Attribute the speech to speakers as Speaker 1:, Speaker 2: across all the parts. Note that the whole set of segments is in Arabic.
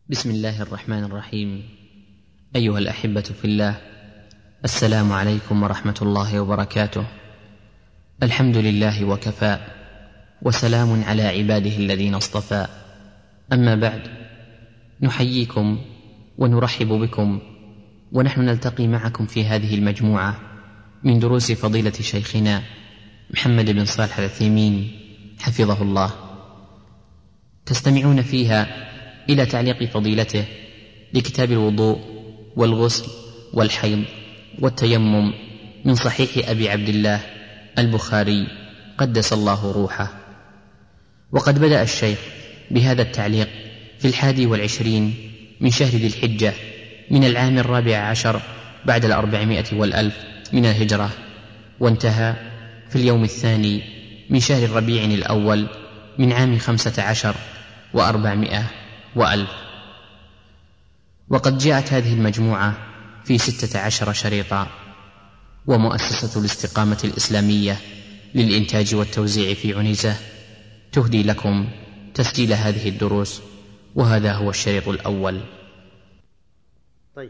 Speaker 1: بسم الله الرحمن الرحيم. أيها الأحبة في الله، السلام عليكم ورحمة الله وبركاته. الحمد لله وكفى، وسلام على عباده الذين اصطفى. أما بعد، نحييكم ونرحب بكم، ونحن نلتقي معكم في هذه المجموعة من دروس فضيلة شيخنا محمد بن صالح العثيمين حفظه الله. تستمعون فيها إلى تعليق فضيلته لكتاب الوضوء والغسل والحيض والتيمم من صحيح أبي عبد الله البخاري قدس الله روحه. وقد بدأ الشيخ بهذا التعليق في 21 من شهر ذي الحجة من العام 14 بعد 400 والألف من الهجرة، وانتهى في اليوم 2 من شهر الربيع الأول من عام 15 و400 وألف. وقد جاءت هذه المجموعة في 16 شريطا، ومؤسسة الاستقامة الإسلامية للإنتاج والتوزيع في عنيزة تهدي لكم تسجيل هذه الدروس، وهذا هو الشريط الأول.
Speaker 2: طيب.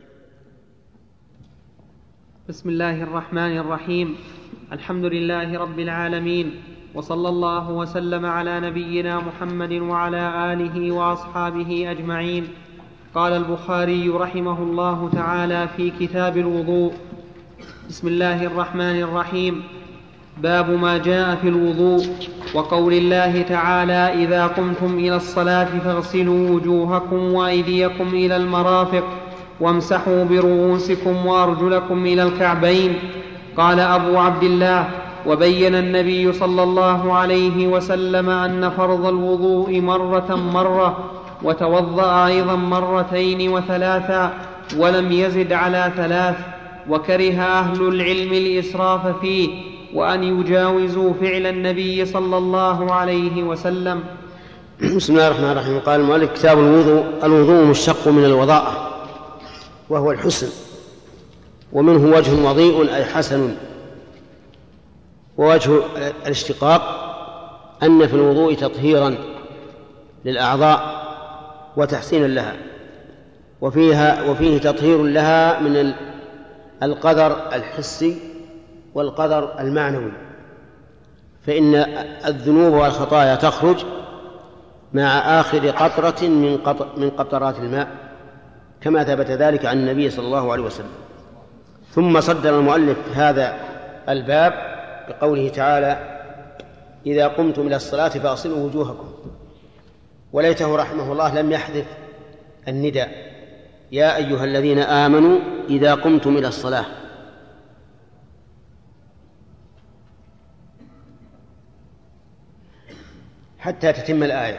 Speaker 2: بسم الله الرحمن الرحيم. الحمد لله رب العالمين، وصلى الله وسلم على نبينا محمد وعلى آله وأصحابه أجمعين. قال البخاري رحمه الله تعالى في كتاب الوضوء: بسم الله الرحمن الرحيم. باب ما جاء في الوضوء، وقول الله تعالى: إذا قمتم إلى الصلاة فاغسلوا وجوهكم وأيديكم إلى المرافق وامسحوا برؤوسكم وأرجلكم إلى الكعبين. قال أبو عبد الله: وبين النبي صلى الله عليه وسلم أن فرض الوضوء مرة، وتوضأ أيضا 2 و3، ولم يزد على 3. وكره أهل العلم الإسراف فيه، وأن يجاوزوا فعل النبي صلى الله عليه وسلم.
Speaker 3: بسم الله الرحمن الرحيم. قال المؤلف: كتاب الوضوء مشتق من الوضاءة، وهو الحسن، ومنه وجه وضيء أي حسن. ووجه الاشتقاق أن في الوضوء تطهيرا للأعضاء وتحسينا لها، وفيه تطهير لها من القدر الحسي والقدر المعنوي، فإن الذنوب والخطايا تخرج مع آخر قطرة من قطرات الماء، كما ثبت ذلك عن النبي صلى الله عليه وسلم. ثم صدر المؤلف هذا الباب بقوله تعالى: إذا قمتم إلى الصلاة فاغسلوا وجوهكم. وليته رحمه الله لم يحذف النداء: يا أيها الذين آمنوا إذا قمتم إلى الصلاة. حتى تتم الآية.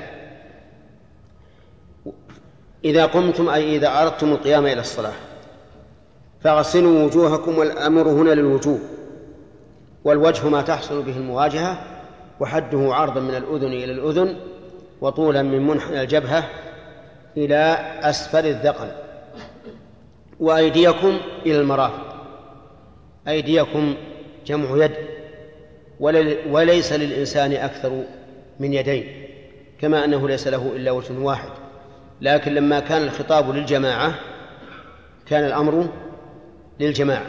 Speaker 3: إذا قمتم أي إذا أردتم القيام إلى الصلاة، فاغسلوا وجوهكم، والأمر هنا للوجوب، والوجه ما تحصل به المواجهة، وحده عرضا من الأذن إلى الأذن، وطولا من منحنى الجبهة إلى أسفل الذقن، وأيديكم إلى المرافق. أيديكم جمع يد، وليس للإنسان أكثر من يدين، كما أنه ليس له إلا وجه واحد، لكن لما كان الخطاب للجماعة كان الأمر للجماعة.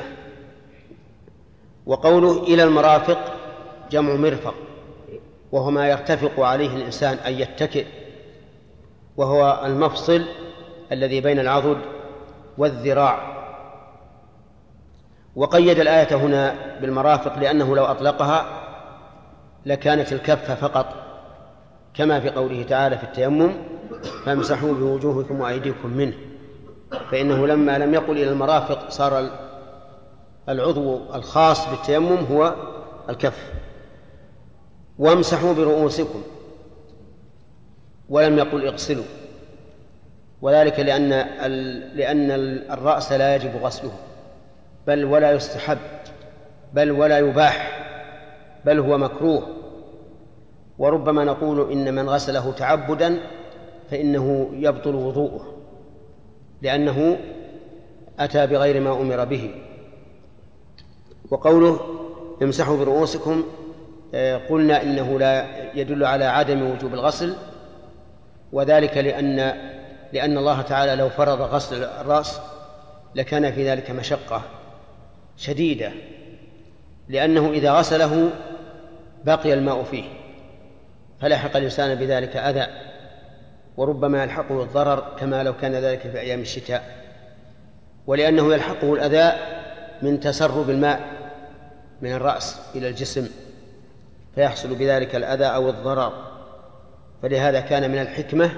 Speaker 3: وقوله إلى المرافق جمع مرفق، وهو ما يرتفق عليه الإنسان أن يتكئ، وهو المفصل الذي بين العضد والذراع. وقيد الآية هنا بالمرافق لأنه لو أطلقها لكانت الكفة فقط، كما في قوله تعالى في التيمم: فامسحوا بوجوهكم وأيديكم منه، فإنه لما لم يقل إلى المرافق صار العضو الخاص بالتيمم هو الكف. وامسحوا برؤوسكم، ولم يقل اغسلوا، وذلك لأن الرأس لا يجب غسله، بل ولا يستحب، بل ولا يباح، بل هو مكروه. وربما نقول إن من غسله تعبدا فإنه يبطل وضوءه، لأنه أتى بغير ما أمر به. وقوله امسحوا برؤوسكم قلنا إنه لا يدل على عدم وجوب الغسل، وذلك لأن لأن الله تعالى لو فرض غسل الرأس لكان في ذلك مشقة شديدة، لأنه إذا غسله بقي الماء فيه فلحق الإنسان بذلك أذى، وربما يلحقه الضرر كما لو كان ذلك في أيام الشتاء، ولأنه يلحقه الأذى من تسرب الماء من الرأس إلى الجسم فيحصل بذلك الأذى أو الضرر. فلهذا كان من الحكمة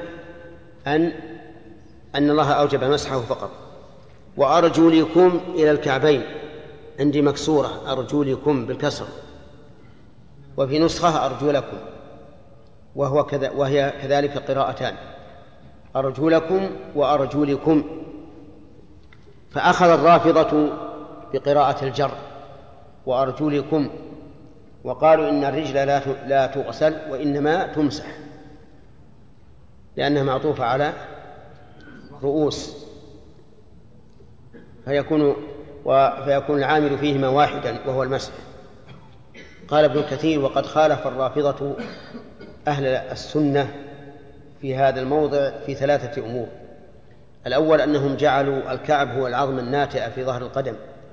Speaker 3: أن الله أوجب مسحه فقط. وأرجلكم إلى الكعبين، عندي مكسورة أرجلكم بالكسر، وفي نسخة أرجلكم، وهي كذلك قراءتان، أرجلكم وأرجلكم. فأخذ الرافضة بقراءة الجر وأرجلكم، وقالوا إن الرجل لا تغسل وإنما تمسح، لأنها معطوفة على رؤوس، فيكون العامل فيهما واحدا وهو المسح. قال ابن كثير: وقد خالف الرافضة أهل السنة في هذا الموضع في 3 أمور. الأول أنهم جعلوا الكعب هو العظم الناتئ في ظهر القدم،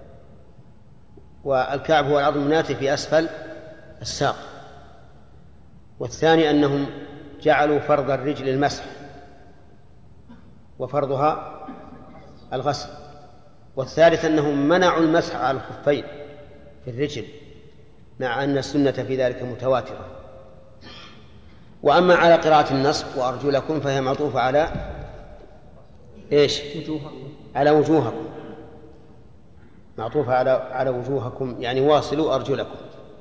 Speaker 3: والكعب هو العظم الناتئ في أسفل الساق. والثاني أنهم جعلوا فرض الرجل المسح وفرضها الغسل. والثالث أنهم منعوا المسح على الخفين في الرجل، مع أن السنة في ذلك متواترة. وأما على قراءة النصب وأرجلكم فهي معطوفة على إيش؟ على وجوهكم، معطوفة على وجوهكم، يعني واصلوا أرجلكم.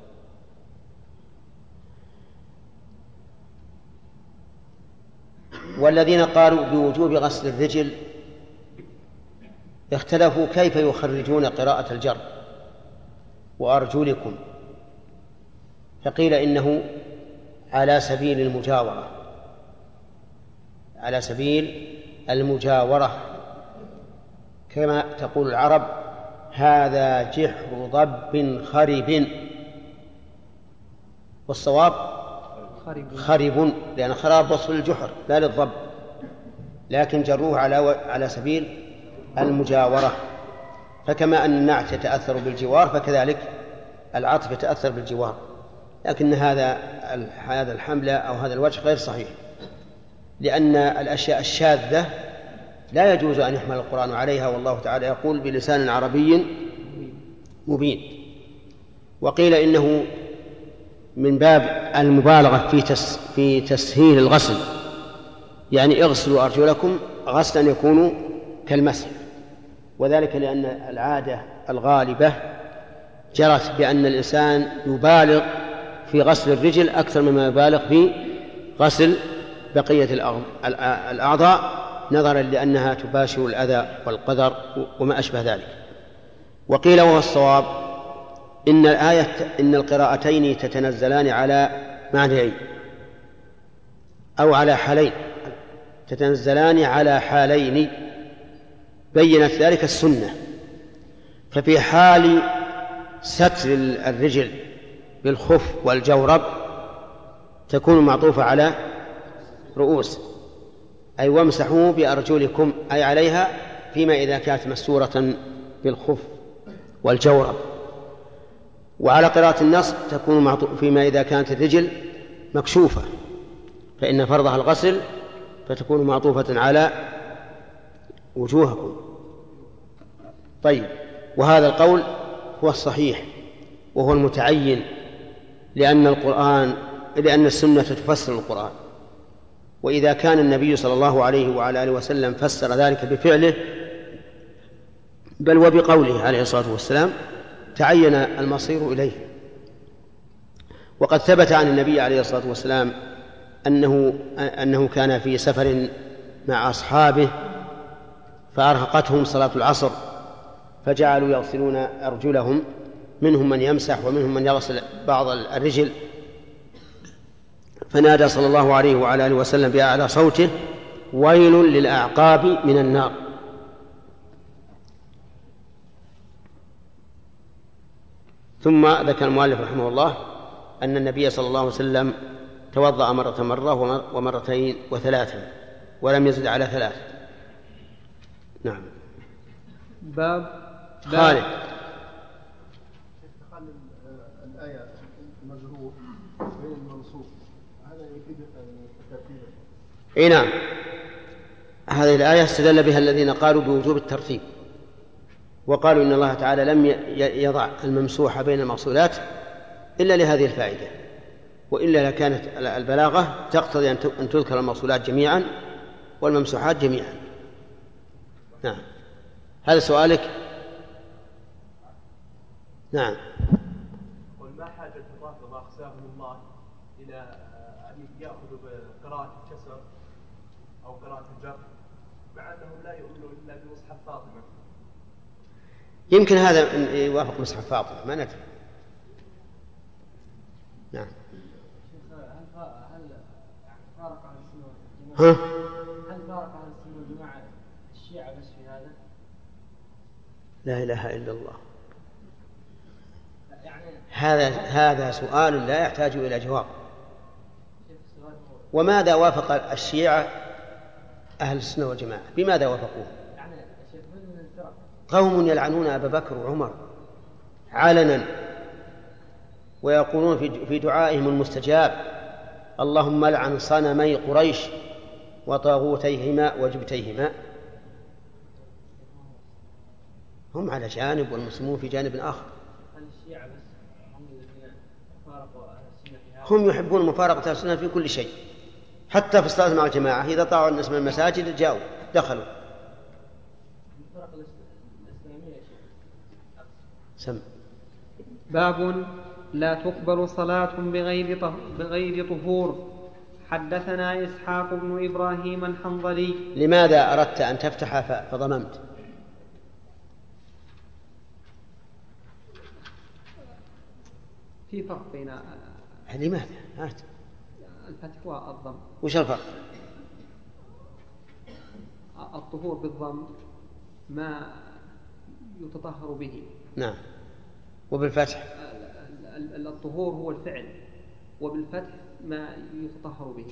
Speaker 3: والذين قالوا بوجوب غسل الرجل اختلفوا كيف يخرجون قراءة الجر وأرجلكم، فقيل إنه على سبيل المجاورة، على سبيل المجاورة، كما تقول العرب: هذا جحر ضب خرب. والصواب خرب، لأن خراب وصف للجحر لا للضب، لكن جروه على سبيل المجاورة. فكما أن النعت يتأثر بالجوار فكذلك العطف يتأثر بالجوار، لكن هذا الحمل أو هذا الوجه غير صحيح، لأن الأشياء الشاذة لا يجوز أن يحمل القرآن عليها، والله تعالى يقول بلسان عربي مبين. وقيل إنه من باب المبالغة في تسهيل الغسل، يعني اغسلوا أرجلكم غسلا يكون كالمسح، وذلك لأن العادة الغالبة جرت بأن الإنسان يبالغ في غسل الرجل أكثر مما يبالغ في غسل بقية الأعضاء، نظرا لأنها تباشر الأذى والقذر وما أشبه ذلك. وقيل وهو الصواب إن القراءتين تتنزلان على معنيين أو على حالين، تتنزلان على حالين بينت ذلك السنة. ففي حال ستر الرجل بالخف والجورب تكون معطوفة على رؤوس، أي وامسحوا بأرجلكم، أي عليها، فيما إذا كانت مستورة بالخف والجورب. وعلى قراءة النصب تكون فيما إذا كانت الرجل مكشوفة، فإن فرضها الغسل، فتكون معطوفة على وجوهكم. طيب، وهذا القول هو الصحيح وهو المتعين، لأن السنة تفسر القرآن، وإذا كان النبي صلى الله عليه وعلى آله وسلم فسر ذلك بفعله بل وبقوله عليه الصلاة والسلام تعين المصير إليه. وقد ثبت عن النبي عليه الصلاة والسلام أنه كان في سفر مع أصحابه فأرهقتهم صلاة العصر فجعلوا يغسلون أرجلهم، منهم من يمسح ومنهم من يغسل بعض الرجل، فنادى صلى الله عليه وعلى آله وسلم بأعلى صوته: ويل للأعقاب من النار. ثم ذكر المؤلف رحمه الله أن النبي صلى الله عليه وسلم توضأ مرة ومرتين وثلاثا، ولم يزد على 3. نعم.
Speaker 2: باب
Speaker 3: خالد.
Speaker 4: الآية المجروح بين المنصوب هذا يفيد الترتيب.
Speaker 3: اي نعم، هذه الآية استدل بها الذين قالوا بوجوب الترتيب، وقالوا إن الله تعالى لم يضع الممسوح بين المغسولات إلا لهذه الفائدة، وإلا لكانت البلاغة تقتضي أن تذكر المغسولات جميعا والممسوحات جميعا. نعم. هذا سؤالك؟ نعم.
Speaker 4: قل ما حاجة الرافضة وأقسامهم الله إلى أن يأخذوا بقراءة الكسر أو قراءة الجر مع أنهم لا يؤمنون إلا بمصحف فاطمة؟
Speaker 3: يمكن هذا يوافق مصحف فاطمة، ما ندري. نعم.
Speaker 5: هل فارق عن السنة والجماعة؟ هل فارق عن السنة والجماعة الشيعة بس في هذا؟
Speaker 3: لا إله إلا الله. هذا سؤال لا يحتاج إلى جواب. وماذا وافق الشيعة أهل السنة والجماعة؟ بماذا وافقوه؟ قوم يلعنون أبا بكر وعمر علنا، ويقولون في دعائهم المستجاب: اللهم لعن صنمي قريش وطاغوتيهما وجبتيهما. هم على جانب والمسلمون في جانب آخر. هم يحبون مفارقة السنة في كل شيء، حتى في الصلاة مع الجماعة إذا طاعوا الناس من المساجد جاءوا دخلوا. سم.
Speaker 2: باب لا تقبل صلاة بغير طهور. حدثنا إسحاق بن إبراهيم الحنظلي.
Speaker 3: لماذا أردت أن تفتح فضممت؟
Speaker 2: في فرق بين
Speaker 3: لماذا؟ هات
Speaker 2: الفتح والضم.
Speaker 3: وش الفرق؟
Speaker 2: الطهور بالضم ما يتطهر به.
Speaker 3: نعم. وبالفتح؟
Speaker 2: الطهور هو الفعل، وبالفتح ما يتطهر به.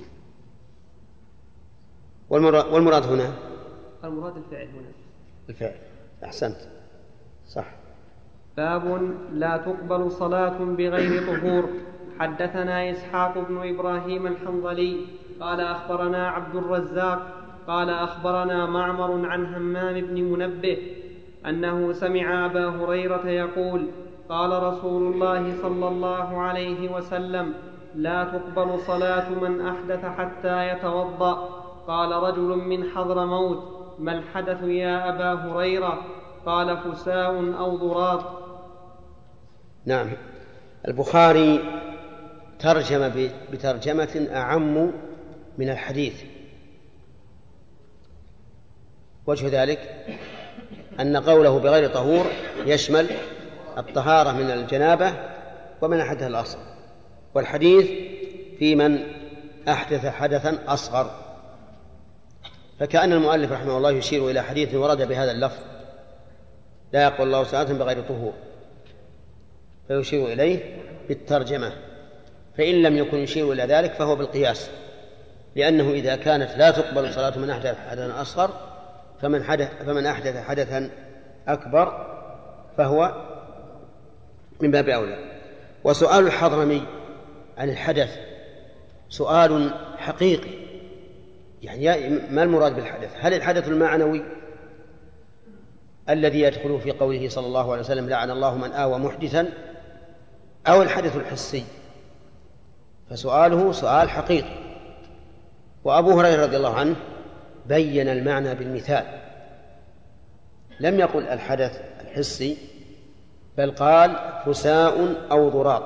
Speaker 3: والمراد هنا؟
Speaker 2: المراد الفعل هنا.
Speaker 3: الفعل. أحسنت، صح.
Speaker 2: باب لا تقبل صلاة بغير طهور. حدثنا إسحاق بن إبراهيم الحنظلي قال أخبرنا عبد الرزاق قال أخبرنا معمر عن همام بن منبه أنه سمع أبا هريرة يقول: قال رسول الله صلى الله عليه وسلم: لا تقبل صلاة من أحدث حتى يتوضأ. قال رجل من حضرموت: ما الحدث يا أبا هريرة؟ قال: فساء أو ضراط.
Speaker 3: نعم. البخاري ترجم بترجمة أعم من الحديث. وجه ذلك أن قوله بغير طهور يشمل الطهارة من الجنابة ومن الحدث الأصغر، والحديث في من أحدث حدثا أصغر. فكأن المؤلف رحمه الله يشير إلى حديث ورد بهذا اللفظ: لا يقبل الله صلاة بغير طهور، فيشير إليه بالترجمة. فإن لم يكن يشير إلى ذلك فهو بالقياس، لأنه إذا كانت لا تقبل صلاة من أحدث حدثا أصغر فمن أحدث حدثا أكبر فهو من باب أولى. وسؤال الحضرمي عن الحدث سؤال حقيقي، يعني ما المراد بالحدث؟ هل الحدث المعنوي الذي يدخل في قوله صلى الله عليه وسلم: لعن الله من آوى محدثا، أو الحدث الحسي؟ فسؤاله سؤال حقيقي. وأبو هريرة رضي الله عنه بين المعنى بالمثال، لم يقل الحدث الحسي، بل قال فساء أو ضراط.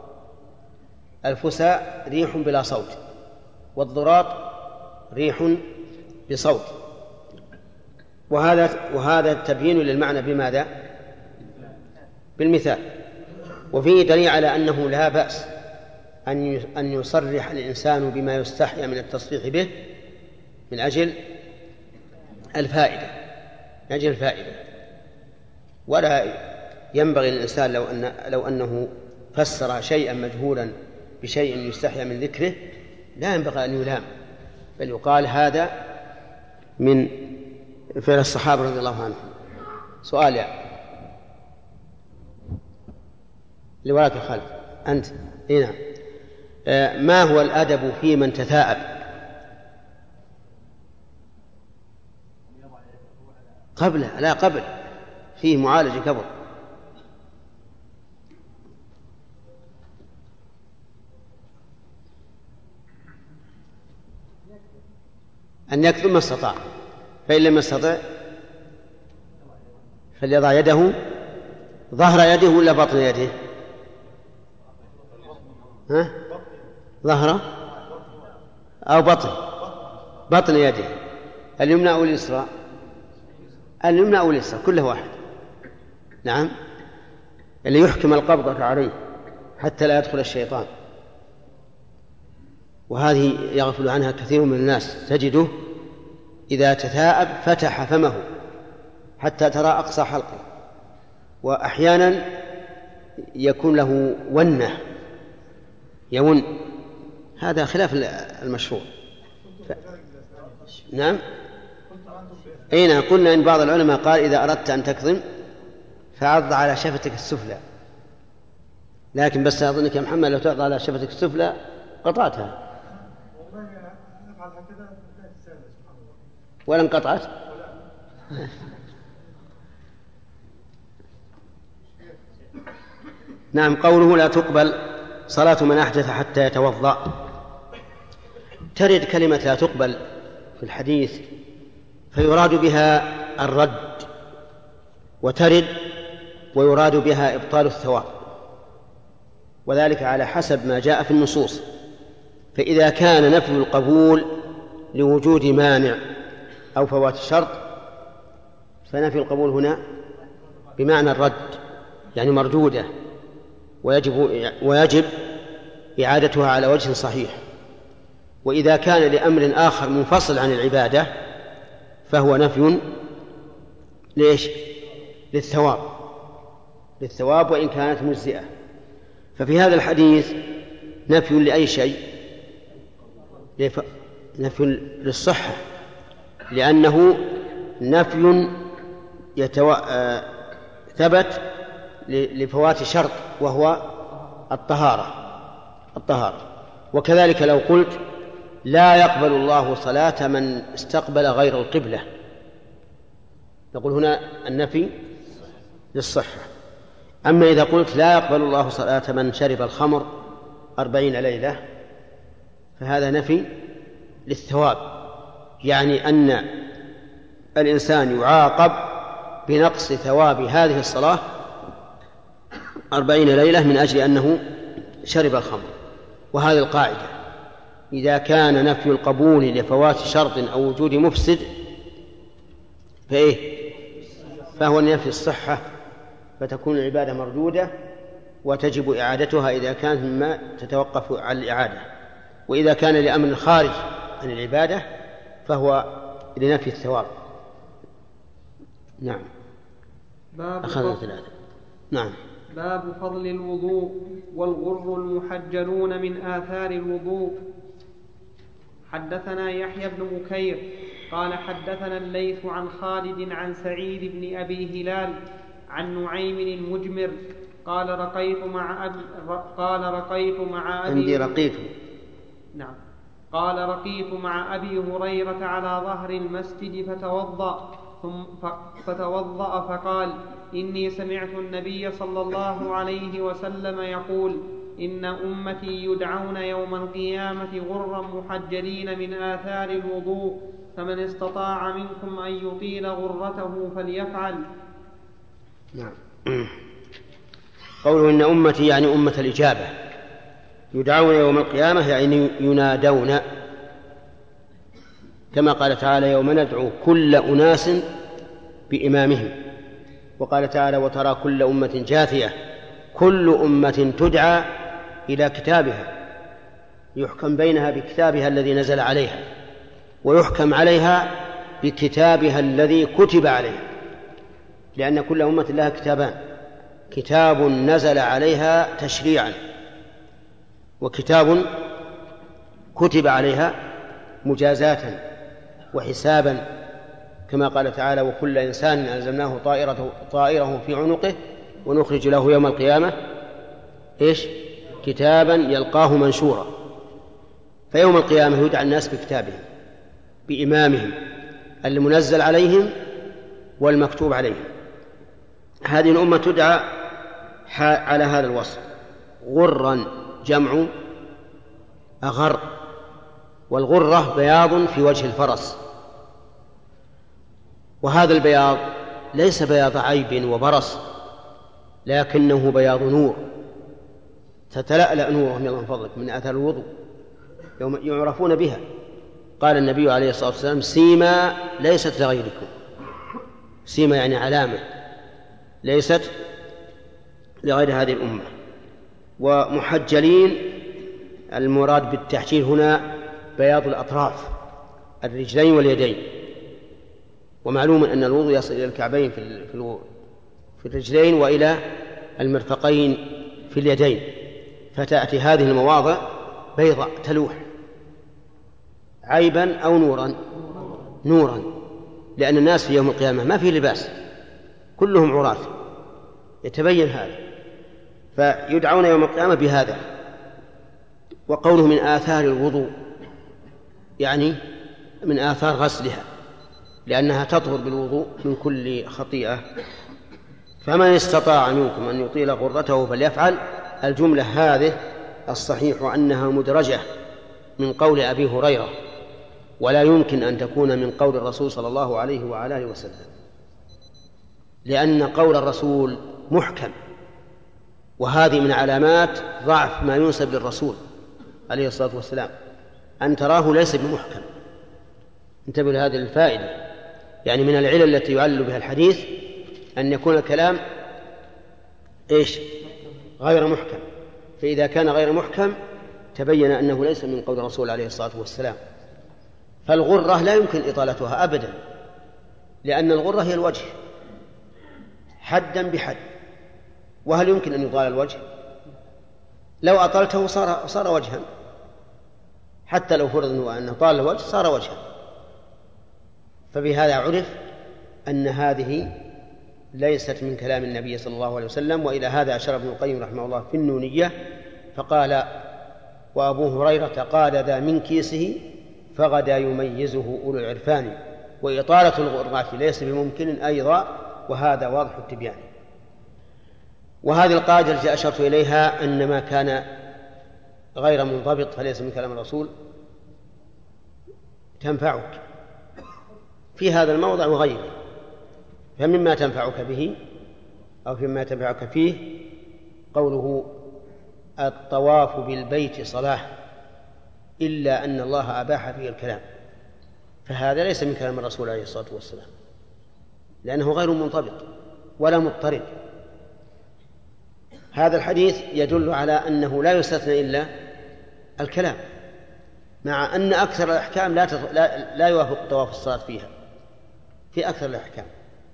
Speaker 3: الفساء ريح بلا صوت، والضراط ريح بصوت. وهذا تبيين للمعنى بماذا؟ بالمثال. وفيه دليل على أنه لا بأس أن يصرح الإنسان بما يستحيا من التصريح به من أجل الفائدة، ولا ينبغي للإنسان لو أنه فسر شيئا مجهولا بشيء يستحيا من ذكره لا ينبغي أن يلام، بل يقال هذا من فعل الصحابة رضي الله عنهم. سؤال يعني لولاك خالد أنت هنا، ما هو الأدب في من تثاءب؟ قبل فيه معالجة قبل. أن يكتب ما استطاع، فإن لم يستطع فليضع يده ظهر يده ولا بطن يده؟ ظهر أو بطن يده، اليمنى أو اليسرى؟ اليمنى أو اليسرى، كله واحد. نعم، اللي يحكم القبضة عليه حتى لا يدخل الشيطان، وهذه يغفل عنها كثير من الناس، تجده إذا تثاءب فتح فمه حتى ترى أقصى حلقه، وأحيانا يكون له ونة يون، هذا خلاف المشروع. نعم، أين قلنا إن بعض العلماء قال إذا أردت أن تكظم فعض على شفتك السفلى، لكن بس أظنك يا محمد لو تعض على شفتك السفلى قطعتها ولا انقطعت. نعم، قوله لا تقبل صلاة من أحدث حتى يتوضأ، ترد كلمة لا تقبل في الحديث فيراد بها الرد، وترد ويراد بها إبطال الثواب، وذلك على حسب ما جاء في النصوص. فإذا كان نفي القبول لوجود مانع أو فوات شرط فنفي القبول هنا بمعنى الرد، يعني مردودة، ويجب إعادتها على وجه صحيح. وإذا كان لأمر آخر منفصل عن العبادة فهو نفي ليش؟ للثواب وإن كانت مجزئة. ففي هذا الحديث نفي لأي شيء؟ نفي للصحة، لأنه نفي ثبت لفوات شرط وهو الطهارة. وكذلك لو قلت لا يقبل الله صلاة من استقبل غير القبلة، نقول هنا النفي للصحة. أما إذا قلت لا يقبل الله صلاة من شرب الخمر 40 ليلة فهذا نفي للثواب، يعني أن الإنسان يعاقب بنقص ثواب هذه الصلاة 40 ليلة من أجل أنه شرب الخمر. وهذه القاعدة، إذا كان نفي القبول لفوات شرط أو وجود مفسد فهو نفي الصحة، فتكون العبادة مردودة وتجب إعادتها إذا كانت مما تتوقف على الإعادة. وإذا كان لأمر خارج عن العبادة فهو لنفي الثواب. نعم، أخذنا 3. نعم.
Speaker 2: باب فضل الوضوء والغر المحجلون من آثار الوضوء. حدثنا يحيى بن بكير قال حدثنا الليث عن خالد عن سعيد بن أبي هلال عن نعيم المجمر قال رقيت مع أبي هريرة على ظهر المسجد فتوضأ فقال إني سمعت النبي صلى الله عليه وسلم يقول إن أمتي يدعون يوم القيامة غرا محجلين من آثار الوضوء فمن استطاع منكم أن يطيل غرته فليفعل.
Speaker 3: نعم. قوله إن أمتي يعني أمة الإجابة، يدعون يوم القيامة يعني ينادون، كما قال تعالى يوم ندعو كل أناس بإمامهم. وقال تعالى وترى كل أمة جاثية، كل أمة تدعى إلى كتابها يحكم بينها بكتابها الذي نزل عليها، ويحكم عليها بكتابها الذي كتب عليها، لأن كل أمة لها كتابان، كتاب نزل عليها تشريعا، وكتاب كتب عليها مجازاة وحسابا كما قال تعالى: وكل إنسان ألزمناه طائره في عنقه ونخرج له يوم القيامة كتابا يلقاه منشورا. فيوم القيامة يدعى الناس بكتابهم بإمامهم المنزل عليهم والمكتوب عليهم. هذه الأمة تدعى على هذا الوصف: غرا جمع أغر، والغرة بياض في وجه الفرس، وهذا البياض ليس بياض عيب وبرص، لكنه بياض نور تتلألأ نوره من فضلك من أثر الوضوء يوم يعرفون بها. قال النبي عليه الصلاة والسلام: سيما ليست لغيركم. سيما يعني علامة ليست لغير هذه الأمة. ومحجلين، المراد بالتحجيل هنا بياض الأطراف، الرجلين واليدين. ومعلوم أن الوضوء يصل إلى الكعبين في الرجلين وإلى المرفقين في اليدين، فتأتي هذه المواضع بيضاء تلوح عيبا أو نورا، لأن الناس في يوم القيامة ما فيه لباس، كلهم عراة، يتبين هذا، فيدعون يوم القيامة بهذا. وقوله من آثار الوضوء يعني من آثار غسلها، لأنها تطهر بالوضوء من كل خطيئة. فمن استطاع منكم أن يطيل غرته فليفعل. الجملة هذه الصحيح أنها مدرجة من قول أبي هريرة، ولا يمكن أن تكون من قول الرسول صلى الله عليه وعلى آله وسلم، لأن قول الرسول محكم، وهذه من علامات ضعف ما ينسب للرسول عليه الصلاة والسلام، أن تراه ليس بمحكم. انتبه لهذه الفائدة، يعني من العلل التي يعلل بها الحديث أن يكون الكلام غير محكم، فإذا كان غير محكم تبين أنه ليس من قول الرسول عليه الصلاة والسلام. فالغرة لا يمكن إطالتها أبدا، لأن الغرة هي الوجه حدا بحد، وهل يمكن أن يطال الوجه؟ لو أطلته صار وجها، حتى لو فرض أنه طال الوجه صار وجها. فبهذا عرف أن هذه ليست من كلام النبي صلى الله عليه وسلم. وإلى هذا أشار ابن القيم رحمه الله في النونية فقال: وأبو هريرة قال ذا من كيسه فغدا يميزه أولو العرفان، وإطالة الغرات ليس بممكن أيضا، وهذا واضح التبيان. وهذه القاعدة التي أشرت إليها أن ما كان غير منضبط فليس من كلام الرسول تنفعك في هذا الموضع وغيره. فمما تنفعك به أو فيما تنفعك فيه قوله: الطواف بالبيت صلاة إلا أن الله أباح فيه الكلام، فهذا ليس من كلام الرسول عليه الصلاة والسلام، لأنه غير منضبط ولا مضطرب. هذا الحديث يدل على أنه لا يستثنى إلا الكلام، مع أن أكثر الأحكام لا يوافق طواف الصلاة فيها في أكثر الأحكام.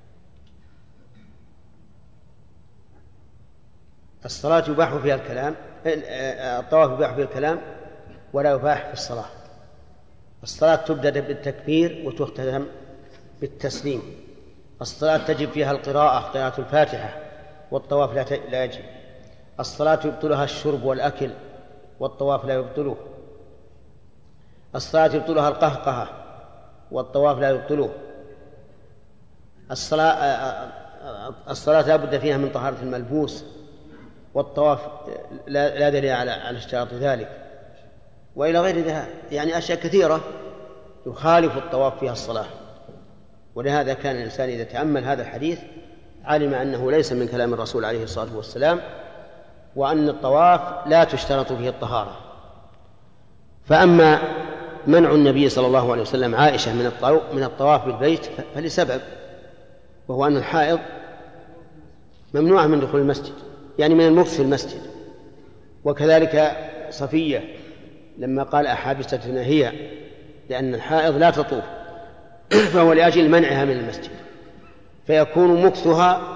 Speaker 3: الصلاة يباح فيها الكلام، الطواف يباح فيها الكلام ولا يباح في الصلاة. الصلاة تبدأ بالتكبير وتختتم بالتسليم. الصلاة تجب فيها قراءة الفاتحة، والطواف لا يجب. الصلاة يبطلها الشرب والأكل، والطواف لا يبطله. الصلاة يبطلها القهقهة، والطواف لا يبطله. الصلاة لا بد فيها من طهارة الملبوس، والطواف لا دليل على اشتراط ذلك، وإلى غير ذلك، يعني أشياء كثيرة يخالف الطواف فيها الصلاة. ولهذا كان الإنسان إذا تأمل هذا الحديث علم أنه ليس من كلام الرسول عليه الصلاة والسلام، وأن الطواف لا تشترط فيه الطهارة. فأما منع النبي صلى الله عليه وسلم عائشة من الطواف بالبيت فلسبب، وهو أن الحائض ممنوعة من دخول المسجد، يعني من المكث في المسجد. وكذلك صفية لما قال: أحابستنا هي، لأن الحائض لا تطوف، فهو لأجل منعها من المسجد، فيكون مكثها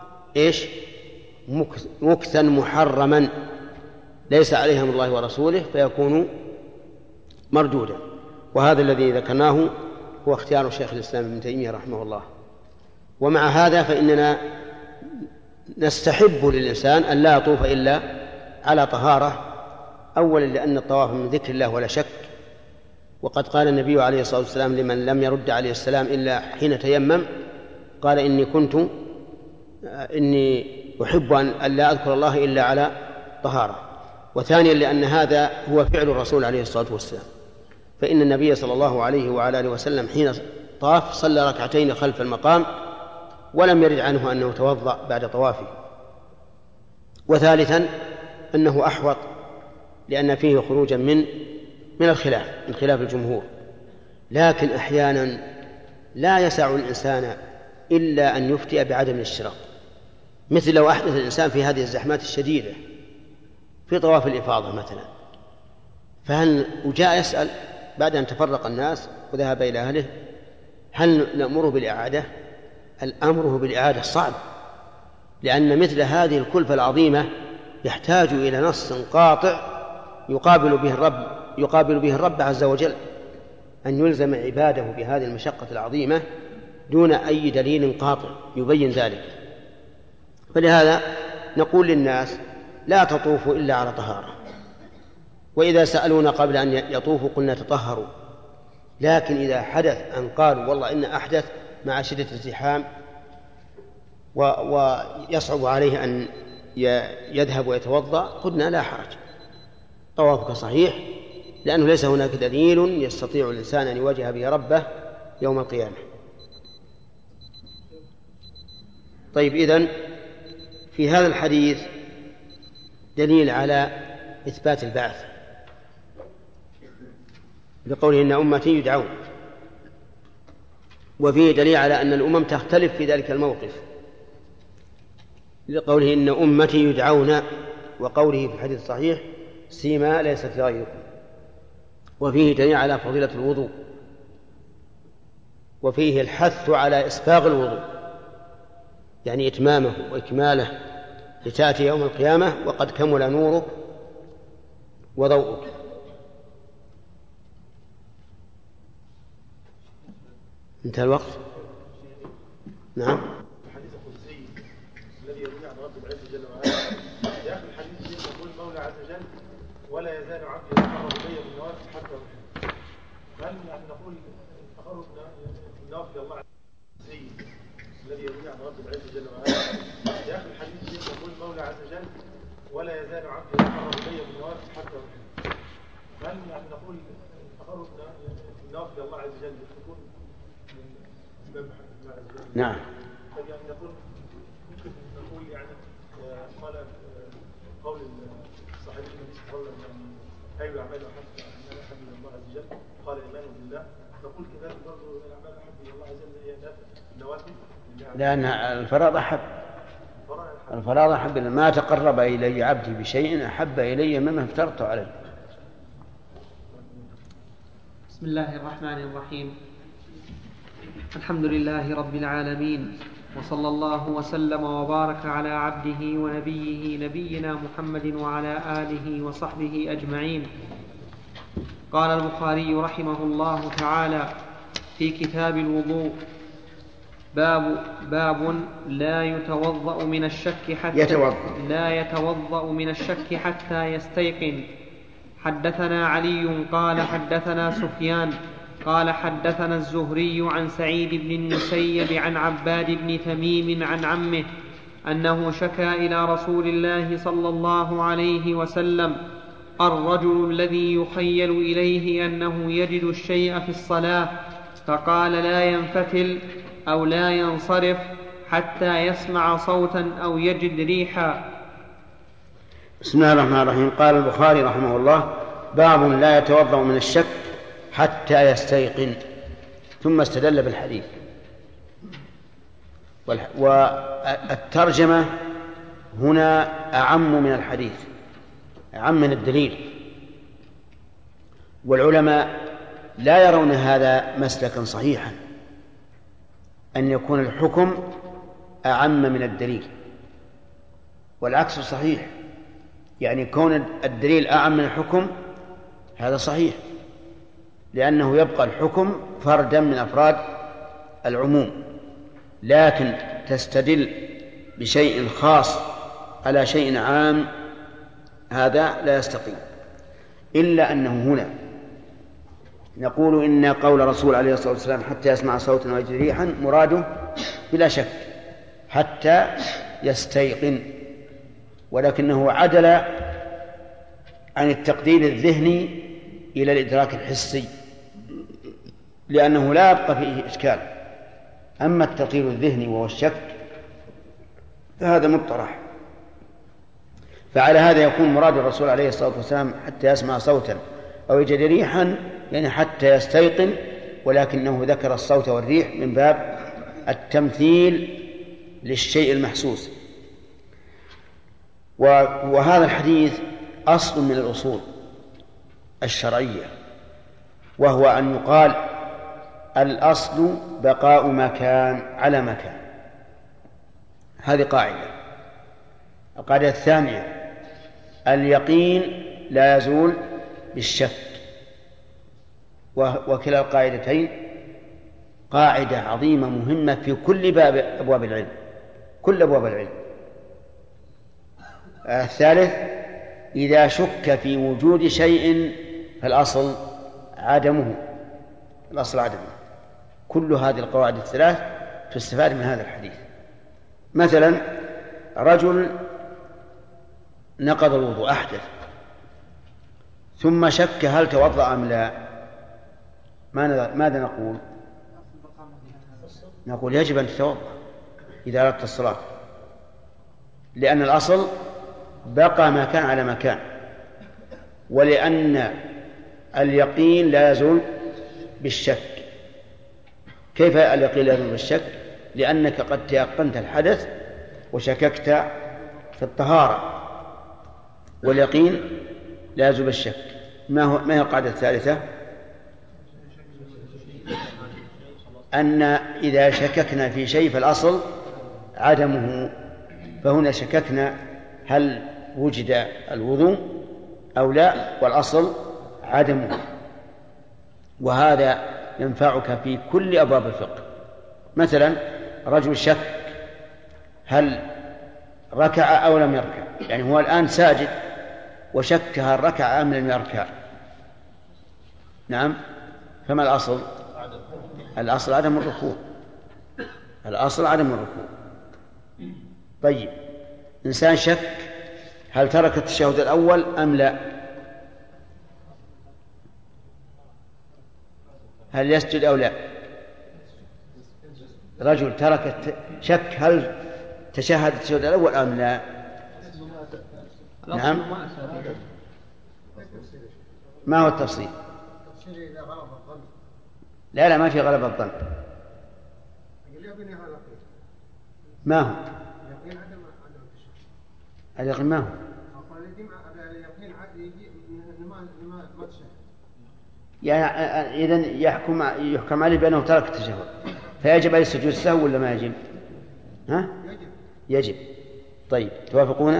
Speaker 3: مكثا محرما ليس عليها من الله ورسوله، فيكون مردودا. وهذا الذي ذكرناه هو اختيار شيخ الإسلام ابن تيمية رحمه الله. ومع هذا فإننا نستحب للإنسان أن لا يطوف إلا على طهارة، أولا لأن الطواف من ذكر الله ولا شك، وقد قال النبي عليه الصلاة والسلام لمن لم يرد عليه السلام إلا حين تيمم، قال إني أحب أن لا أذكر الله إلا على طهارة. وثانيا لأن هذا هو فعل الرسول عليه الصلاة والسلام، فإن النبي صلى الله عليه وعلى آله وسلم حين طاف صلى ركعتين خلف المقام ولم يرد عنه أنه توضأ بعد طوافه. وثالثا أنه أحوط لأن فيه خروجا من الخلاف، من خلاف الجمهور. لكن أحيانا لا يسع الإنسان إلا أن يفتئ بعدم الاشتراط، مثل لو أحدث الإنسان في هذه الزحمات الشديدة في طواف الإفاضة مثلا، وجاء يسأل بعد أن تفرق الناس وذهب إلى أهله، هل نأمره بالإعادة؟ الأمر بالإعادة صعب، لأن مثل هذه الكلفة العظيمة يحتاج إلى نص قاطع يقابل به الرب عز وجل، أن يلزم عباده بهذه المشقة العظيمة دون أي دليل قاطع يبين ذلك. فلهذا نقول للناس لا تطوفوا إلا على طهارة، وإذا سألونا قبل أن يطوفوا قلنا تطهروا. لكن إذا حدث أن قالوا والله إن أحدث مع شدة الازدحام ويصعب عليه أن يذهب ويتوضأ، قلنا لا حرج، طوافك صحيح، لأنه ليس هناك دليل يستطيع الإنسان أن يواجه به ربه يوم القيامة. طيب، إذن في هذا الحديث دليل على إثبات البعث بقوله إن أمتي يدعون، وفيه دليل على أن الأمم تختلف في ذلك الموقف لقوله إن أمتي يدعون، وقوله في الحديث الصحيح سيما ليست لغيركم. وفيه دليل على فضيلة الوضوء، وفيه الحث على إسباغ الوضوء، يعني إتمامه وإكماله لتأتي يوم القيامة وقد كمل نورك وضوءك. انتهى الوقت. نعم.
Speaker 4: الحديث القدسي الذي يروي عن رب العزة جل وعلا، في آخر الحديث يقول المولى عز وجل ولا يزال عبدي يتقرب إلي بالنوافل حتى أحبه. هل نقول تقرب النوافل الله القدسي الذي يروي عن رب العزة جل وعلا، في آخر الحديث يقول المولى عز وجل ولا يزال عبدي يتقرب إلي بالنوافل حتى أحبه. هل نقول تقرب النوافل الله عز وجل تكون
Speaker 3: نعم.
Speaker 4: يعني نقول يعني قال قول صاحب النبي صلى الله عليه وسلم أي الأعمال أحب إلى الله عز وجل قال إيمان بالله، نقول كذلك برضه الأعمال أحب إلى الله عز وجل هي النوافل، لأن
Speaker 3: الفرائض أحب. ما تقرب إلي عبدي بشيء أحب إلي مما افترضت عليه.
Speaker 2: بسم الله الرحمن الرحيم. الحمد لله رب العالمين، وصلى الله وسلم وبارك على عبده ونبيه نبينا محمد وعلى آله وصحبه أجمعين. قال البخاري رحمه الله تعالى في كتاب الوضوء: باب لا يتوضأ من الشك حتى يستيقن. حدثنا علي قال حدثنا سفيان قال حدثنا الزهري عن سعيد بن المسيب عن عباد بن تميم عن عمه أنه شكا إلى رسول الله صلى الله عليه وسلم الرجل الذي يخيل إليه أنه يجد الشيء في الصلاة، فقال لا ينفتل أو لا ينصرف حتى يسمع صوتا أو يجد ريحا.
Speaker 3: بسم الله الرحمن الرحيم. قال البخاري رحمه الله: باب لا يتوضأ من الشك حتى يستيقن. ثم استدل بالحديث. والترجمة هنا أعم من الحديث، أعم من الدليل. والعلماء لا يرون هذا مسلكا صحيحا، أن يكون الحكم أعم من الدليل، والعكس صحيح، يعني كون الدليل أعم من الحكم هذا صحيح، لأنه يبقى الحكم فردا من أفراد العموم، لكن تستدل بشيء خاص على شيء عام هذا لا يستقيم. إلا أنه هنا نقول إن قول رسول عليه الصلاة والسلام حتى يسمع صوتا ويجد ريحا مراده بلا شك حتى يستيقن، ولكنه عدل عن التقدير الذهني إلى الإدراك الحسي لأنه لا يبقى فيه إشكال. أما التقدير الذهني وهو الشك فهذا مطرح. فعلى هذا يكون مراد الرسول عليه الصلاة والسلام حتى يسمع صوتا أو يجد ريحا، يعني حتى يستيقن، ولكنه ذكر الصوت والريح من باب التمثيل للشيء المحسوس. وهذا الحديث أصل من الأصول الشرعية، وهو أن يقال الأصل بقاء مكان على مكان. هذه قاعدة. القاعدة الثانية اليقين لا يزول بالشك، وكلا القاعدتين قاعدة عظيمة مهمة في كل باب أبواب العلم، كل أبواب العلم. الثالث إذا شك في وجود شيء فالأصل عدمه، الأصل عدمه. كل هذه القواعد الثلاث تستفاد من هذا الحديث. مثلا رجل نقض الوضوء أحدث ثم شك هل توضأ أم لا، ماذا نقول؟ نقول يجب أن تتوضأ إذا أردت الصلاة، لأن الأصل بقى مكان على مكان، ولأن اليقين لا يزول بالشك. كيف اليقين لا يزول بالشك؟ لأنك قد تيقنت الحدث وشككت في الطهارة، واليقين لا يزول بالشك. ما هي القاعدة الثالثة؟ أن إذا شككنا في شيء فالأصل عدمه. فهنا شككنا هل وجد الوضوء أو لا، والأصل عدمه. وهذا ينفعك في كل أبواب الفقه. مثلا رجل شك هل ركع أو لم يركع، يعني هو الآن ساجد وشك هل ركع أم لم يركع. نعم، فما الأصل؟ الأصل عدم الركوع، الأصل عدم الركوع. طيب إنسان شك هل ترك التشهد الأول أم لا، هل يسجد أو لا. رجل ترك شك هل تشهد التشهد الأول أم لا. نعم، ما هو التفصيل؟ لا ما في غلب الظن. ما هو اليقين؟ ما هو يعني إذن يحكم عليه بأنه ترك التشهد، فيجب عليه السجود السهو ولا ما يجب؟ ها؟ يجب. طيب توافقونه؟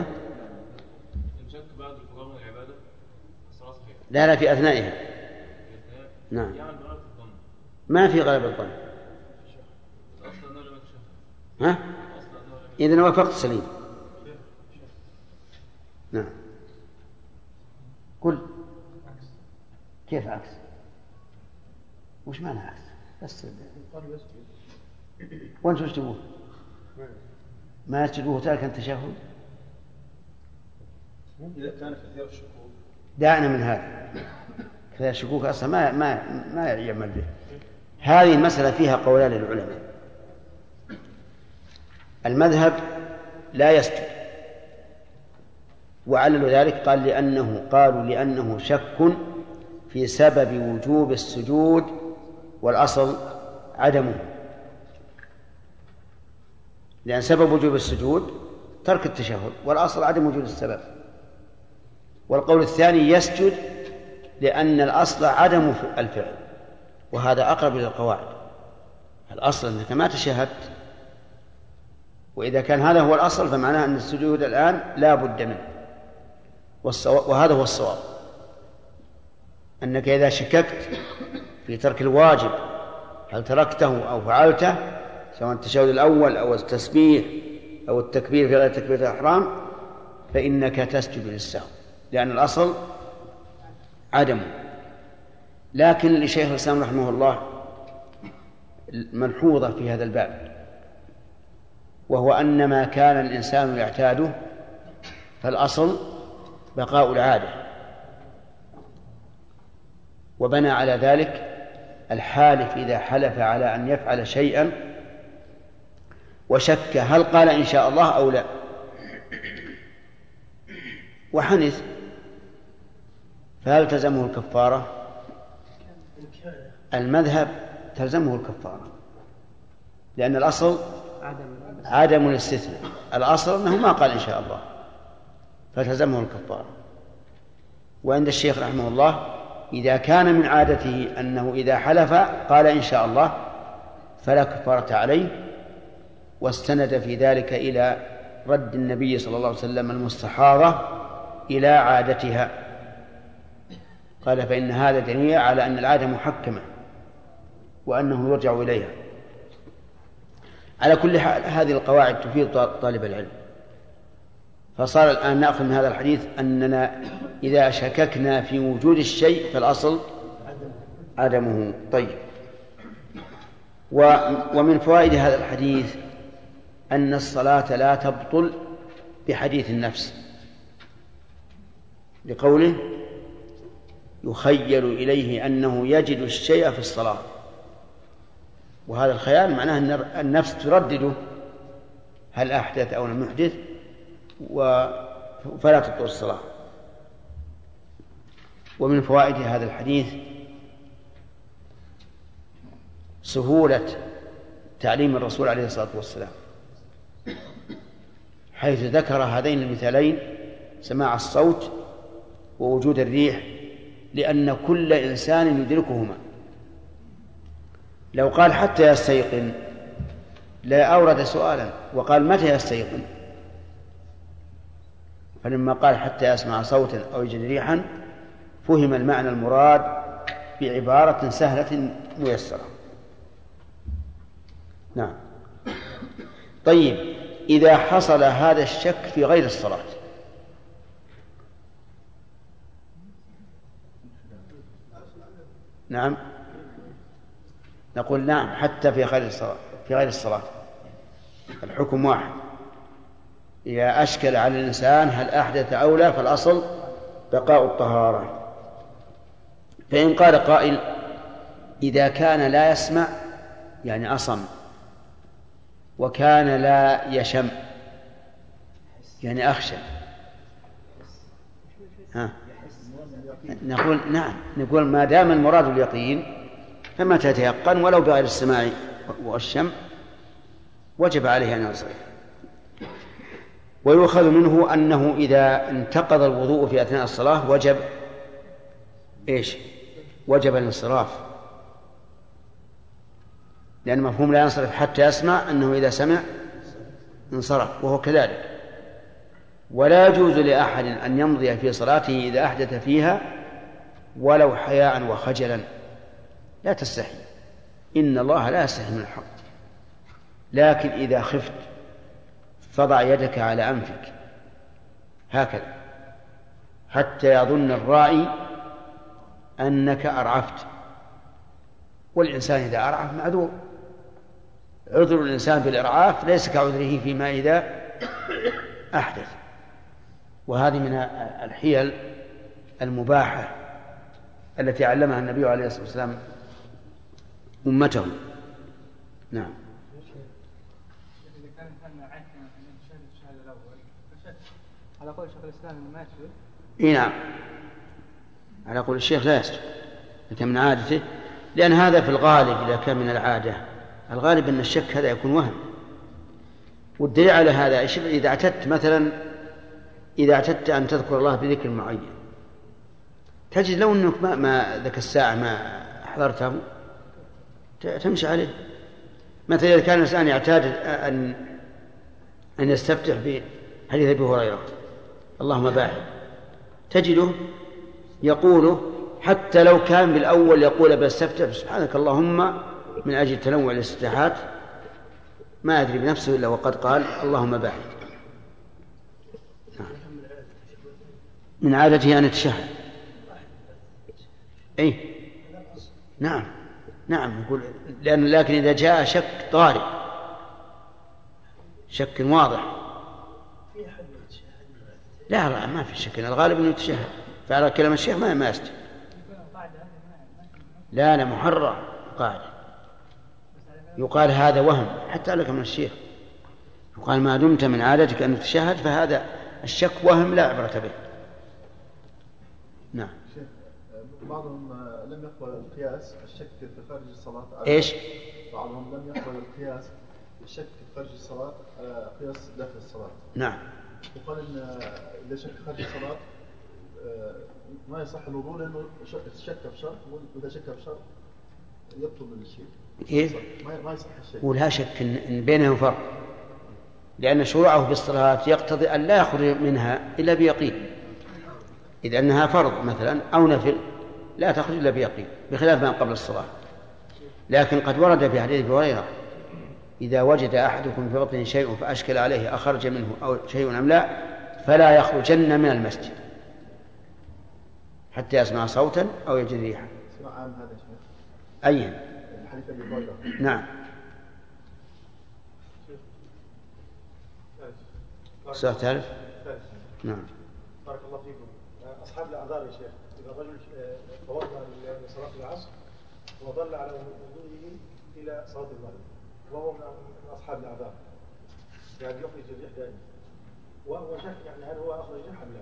Speaker 3: لا في أثنائها. نعم، ما في غلب الظن. ها؟ إذن وافقت سليم. نعم، قل كيف عكس؟ وش معنى عكس؟ بس وانتم تشتبوه ما يسجدوه تاركا التشهد. دعنا من هذا، كذا الشكوك أصلا ما يعمل به. هذه المسألة فيها قولان للعلماء. المذهب لا يسجد، وعلل ذلك قالوا لأنه شك في سبب وجوب السجود، والأصل عدمه، لأن سبب وجوب السجود ترك التشهد، والأصل عدم وجود السبب. والقول الثاني يسجد لأن الأصل عدم الفعل، وهذا أقرب إلى القواعد. الأصل أنك ما تشهدت، وإذا كان هذا هو الأصل فمعناه أن السجود الآن لا بد منه. وهذا هو الصواب، أنك إذا شككت في ترك الواجب، هل تركته أو فعلته، سواء التشهد الأول أو التسبيح أو التكبير في غير تكبيرة الإحرام، فإنك تسجد للسهو، لأن الأصل عدمه. لكن لشيخ الإسلام رحمه الله ملحوظة في هذا الباب، وهو أن ما كان الإنسان يعتاده فالأصل بقاء العادة، وبنى على ذلك الحالف إذا حلف على أن يفعل شيئا وشك هل قال إن شاء الله أو لا وحنث، فهل تلزمه الكفارة؟ المذهب تلزمه الكفارة، لأن الأصل عدم الاستثناء، الأصل أنه ما قال إن شاء الله فتلزمه الكفارة. وعند الشيخ رحمه الله إذا كان من عادته أنه إذا حلف قال إن شاء الله فلا كفارة عليه، واستند في ذلك إلى رد النبي صلى الله عليه وسلم المستحاضة إلى عادتها، قال فإن هذا دليل على أن العادة محكمة وأنه يرجع إليها. على كل حال هذه القواعد تفيد طالب العلم. فصار الآن نأخذ من هذا الحديث أننا إذا شككنا في وجود الشيء فالأصل عدمه. طيب، ومن فوائد هذا الحديث أن الصلاة لا تبطل بحديث النفس، لقوله يخيل إليه أنه يجد الشيء في الصلاة، وهذا الخيال معناه أن النفس تردده هل أحدث أو لم يحدث، فلا تبطل الصلاة. ومن فوائد هذا الحديث سهولة تعليم الرسول عليه الصلاة والسلام، حيث ذكر هذين المثالين سماع الصوت ووجود الريح، لأن كل إنسان يدركهما. لو قال حتى يستيقن لا أورد سؤالا وقال متى يستيقن، فلما قال حتى يسمع صوتا أو يجد ريحا فهم المعنى المراد بعبارة سهلة ميسرة. نعم. طيب، إذا حصل هذا الشك في غير الصلاة، نعم نقول نعم حتى في غير الصلاة الحكم واحد. إذا أشكل على الإنسان هل أحدث أو لا فالأصل بقاء الطهارة. فإن قال قائل إذا كان لا يسمع يعني أصم، وكان لا يشم يعني أخشى، نقول نعم، نقول ما دام المراد اليقين فمتى تيقن ولو بغير السماع والشم وجب عليه أن يصلي. ويؤخذ منه أنه إذا انتقض الوضوء في أثناء الصلاة وجب إيش؟ وجب الانصراف، لأن مفهوم لا ينصرف حتى يسمع أنه إذا سمع انصرف، وهو كذلك. ولا يجوز لأحد أن يمضي في صلاته إذا أحدث فيها ولو حياء وخجلا، لا تستحي، إن الله لا يستحي من الحق. لكن إذا خفت فضع يدك على أنفك هكذا حتى يظن الراعي أنك أرعفت، والإنسان إذا أرعف معذور، عذر الإنسان بالإرعاف ليس كعذره فيما إذا أحدث. وهذه من الحيل المباحة التي علمها النبي عليه الصلاة والسلام أمته. نعم.
Speaker 5: على قول شيخ الإسلام ما يسجد.
Speaker 3: إيه نعم، على قول الشيخ لا يسجد، لكن من عادته، لأن هذا في الغالب إذا كان من العادة الغالب أن الشك هذا يكون وهم. والدليل على هذا إذا اعتدت مثلا إذا اعتدت أن تذكر الله بذكر معين تجد لو أنك ما ذاك الساعة ما حضرته تمشي عليه. مثلا إذا كان الإنسان يعتاد أن يستفتح بحديث أبي هريرة اللهم باعد، تجده يقوله حتى لو كان بالأول يقول بستفتح سبحانك اللهم من أجل تنوع الاستفتاحات ما يدري بنفسه إلا وقد قال اللهم باعد. من عادته أن يتشهد. أي نعم يقول لكن إذا جاء شك طارئ شك واضح لا ما في شك، الغالب أنه يتشهد، فعلى كلام الشيخ ما يستجيب. لا محرر قاعدة يقال هذا وهم حتى لك من الشيخ، يقال ما دمت من عادتك أن تتشهد فهذا الشك وهم لا عبرة به. نعم.
Speaker 6: بعضهم لم يقبل القياس الشك في خارج الصلاة.
Speaker 3: إيش؟
Speaker 6: بعضهم لم يقبل القياس الشك في خارج الصلاة على قياس داخل الصلاة.
Speaker 3: نعم.
Speaker 6: وقال إن إذا شك خارج الصلاة ما يصح الوضوء لأنه شك في شرط، وإذا شك في شرط يبطل الشيء.
Speaker 3: إيه؟
Speaker 6: ما يصح الشيء.
Speaker 3: ولا شك إن بينهم فرق، لأن شروعه بالصلاة يقتضي أن لا يخرج منها إلا بيقين، إذ أنها فرض مثلا أو نفل لا تخرج إلا بيقين، بخلاف ما قبل الصلاة. لكن قد ورد في حديث أبي هريرة إذا وجد أحدكم في بطنه شيء فأشكل عليه أخرج منه أو شيء أم لا فلا يخرجن من المسجد حتى يسمع صوتا أو يجد ريحا. أي نعم. سأعترف. نعم.
Speaker 6: بارك الله فيكم. أصحاب الأعذار يا شيخ، إذا الرجل توضأ لصلاة العصر وظل على وضوئه إلى صلاة المغرب وهو من أصحاب الأعذار، يعني يخرج الريح دائما، وهو شك يعني هل هو أخرج الريح أم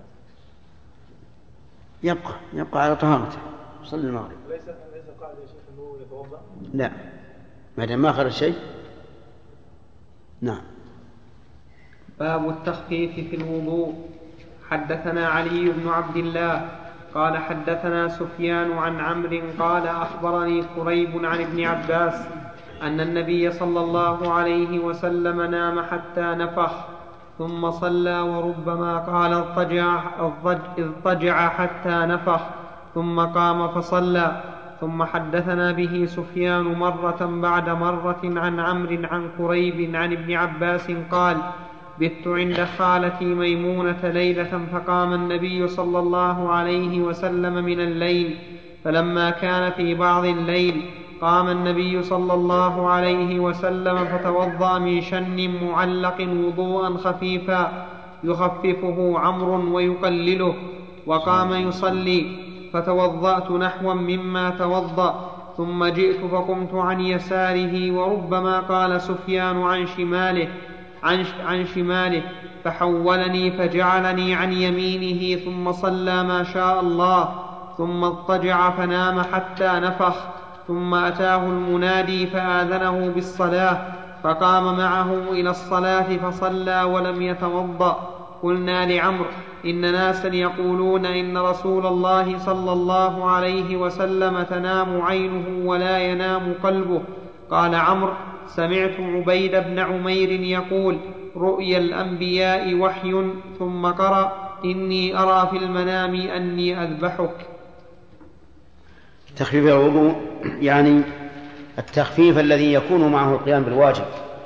Speaker 6: لا؟
Speaker 3: يبقى على طهارته صلى المغرب.
Speaker 6: ليس قاعدة يا شيخ أنه يتوضأ؟
Speaker 3: لا، ما دام ما خرج شيء. نعم.
Speaker 2: باب التخفيف في الوضوء. حدثنا علي بن عبد الله قال حدثنا سفيان عن عمرو قال أخبرني قريب عن ابن عباس أن النبي صلى الله عليه وسلم نام حتى نفخ ثم صلى، وربما قال اضطجع حتى نفخ ثم قام فصلى. ثم حدثنا به سفيان مرة بعد مرة عن عمرو عن قريب عن ابن عباس قال بت عند خالتي ميمونة ليلة فقام النبي صلى الله عليه وسلم من الليل، فلما كان في بعض الليل قام النبي صلى الله عليه وسلم فتوضأ من شن معلق وضوءا خفيفا يخففه عمرو ويقلله، وقام يصلي فتوضأت نحوا مما توضأ، ثم جئت فقمت عن يساره، وربما قال سفيان عن شماله فحولني فجعلني عن يمينه، ثم صلى ما شاء الله، ثم اضطجع فنام حتى نفخ، ثم أتاه المنادي فآذنه بالصلاة فقام معه إلى الصلاة فصلى ولم يتوضأ. قلنا لعمرو إن ناسا يقولون إن رسول الله صلى الله عليه وسلم تنام عينه ولا ينام قلبه. قال عمرو سمعت عبيد بن عمير يقول رؤيا الأنبياء وحي، ثم قرأ إني أرى في المنام أني أذبحك.
Speaker 3: تخفيف الوضوء يعني التخفيف الذي يكون معه القيام بالواجب،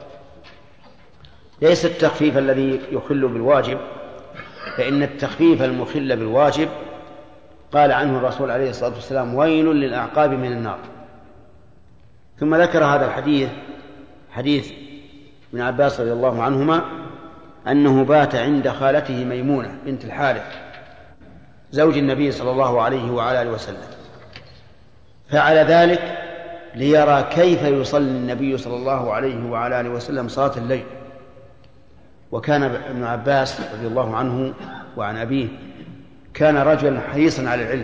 Speaker 3: ليس التخفيف الذي يخل بالواجب، فإن التخفيف المخل بالواجب قال عنه الرسول عليه الصلاة والسلام ويل للأعقاب من النار. ثم ذكر هذا الحديث حديث ابن عباس رضي الله عنهما أنه بات عند خالته ميمونة بنت الحارث زوج النبي صلى الله عليه وعلى آله وسلم، فعل ذلك ليرى كيف يصلي النبي صلى الله عليه وعلى آله وسلم صلاة الليل. وكان ابن عباس رضي الله عنه وعن أبيه كان رجلا حريصا على العلم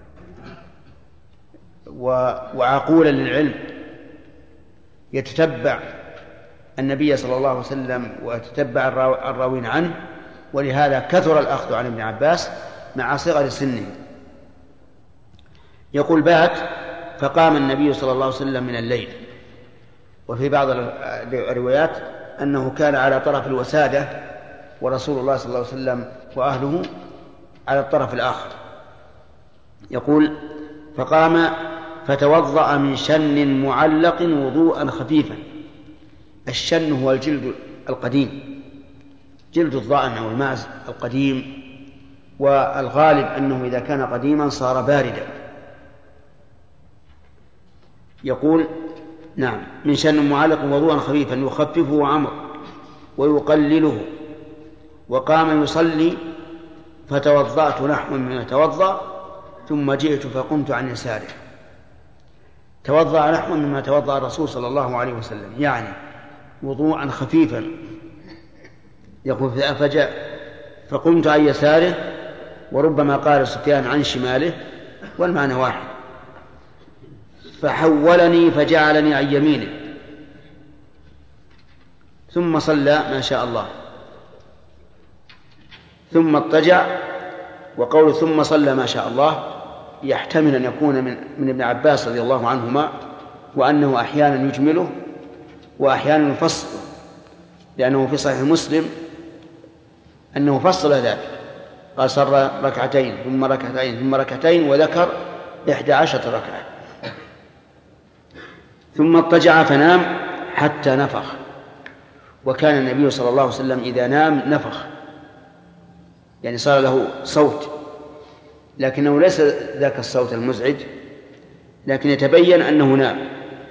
Speaker 3: وعقولا للعلم، يتتبع النبي صلى الله عليه وسلم ويتتبع الراوين عنه، ولهذا كثر الأخذ عن ابن عباس مع صغر سنه. يقول بات فقام النبي صلى الله عليه وسلم من الليل، وفي بعض الروايات أنه كان على طرف الوسادة ورسول الله صلى الله عليه وسلم وأهله على الطرف الآخر. يقول فقام فتوضأ من شن معلق وضوءا خفيفا. الشن هو الجلد القديم، جلد الضأن أو الماعز القديم، والغالب أنه إذا كان قديما صار باردا. يقول نعم من شن معلق وضوءا خفيفا يخففه عمرو ويقلله. وقام يصلي فتوضأت نحو مما توضأ ثم جئت فقمت عن يساره. توضأ نحو مما توضأ الرسول صلى الله عليه وسلم، يعني وضوءا خفيفا. يقول فقمت عن يساره، وربما قال سفيان عن شماله، والمعنى واحد. فحولني فجعلني عن يمينه ثم صلى ما شاء الله ثم اضطجع. وقول ثم صلى ما شاء الله يحتمل أن يكون من ابن عباس رضي الله عنهما، وأنه أحيانا يجمله وأحيانا يفصل، لأنه في صحيح مسلم أنه فصل ذلك، قال صلى ركعتين ثم ركعتين ثم ركعتين، وذكر 11 ركعة. ثم اضطجع فنام حتى نفخ. وكان النبي صلى الله عليه وسلم إذا نام نفخ، يعني صار له صوت، لكنه ليس ذاك الصوت المزعج، لكن يتبين أنه نام.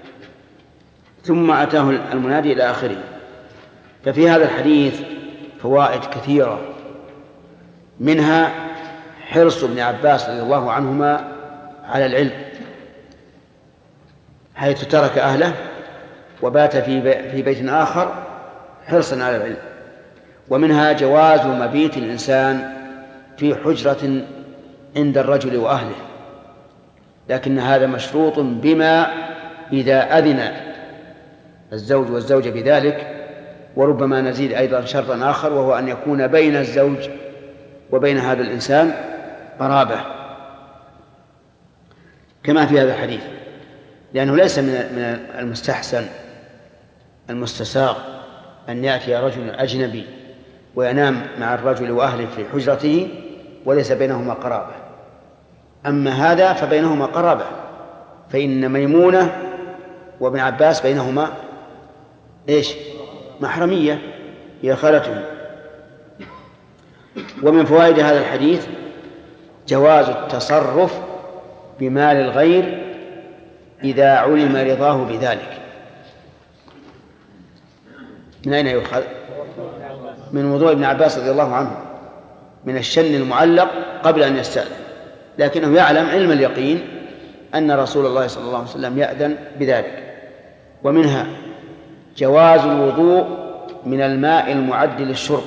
Speaker 3: ثم أتاه المنادي إلى آخره. ففي هذا الحديث فوائد كثيرة، منها حرص ابن عباس رضي الله عنهما على العلم، حيث ترك أهله وبات في بيت آخر حرصا على العلم. ومنها جواز مبيت الإنسان في حجرة عند الرجل وأهله، لكن هذا مشروط بما إذا أذن الزوج والزوجة بذلك. وربما نزيد أيضا شرطا آخر، وهو أن يكون بين الزوج وبين هذا الإنسان قرابة كما في هذا الحديث، لأنه ليس من المستحسن المستساغ أن يأتي رجل أجنبي وينام مع الرجل وأهله في حجرته وليس بينهما قرابة. أما هذا فبينهما قرابة، فإن ميمونة وابن عباس بينهما إيش؟ محرمية، هي خالته. ومن فوائد هذا الحديث جواز التصرف بمال الغير إذا علم رضاه بذلك. من أين يؤخذ؟ من وضوء ابن عباس رضي الله عنه من الشن المعلق قبل أن يستأذن، لكنه يعلم علم اليقين أن رسول الله صلى الله عليه وسلم يأذن بذلك. ومنها جواز الوضوء من الماء المعد للشرب.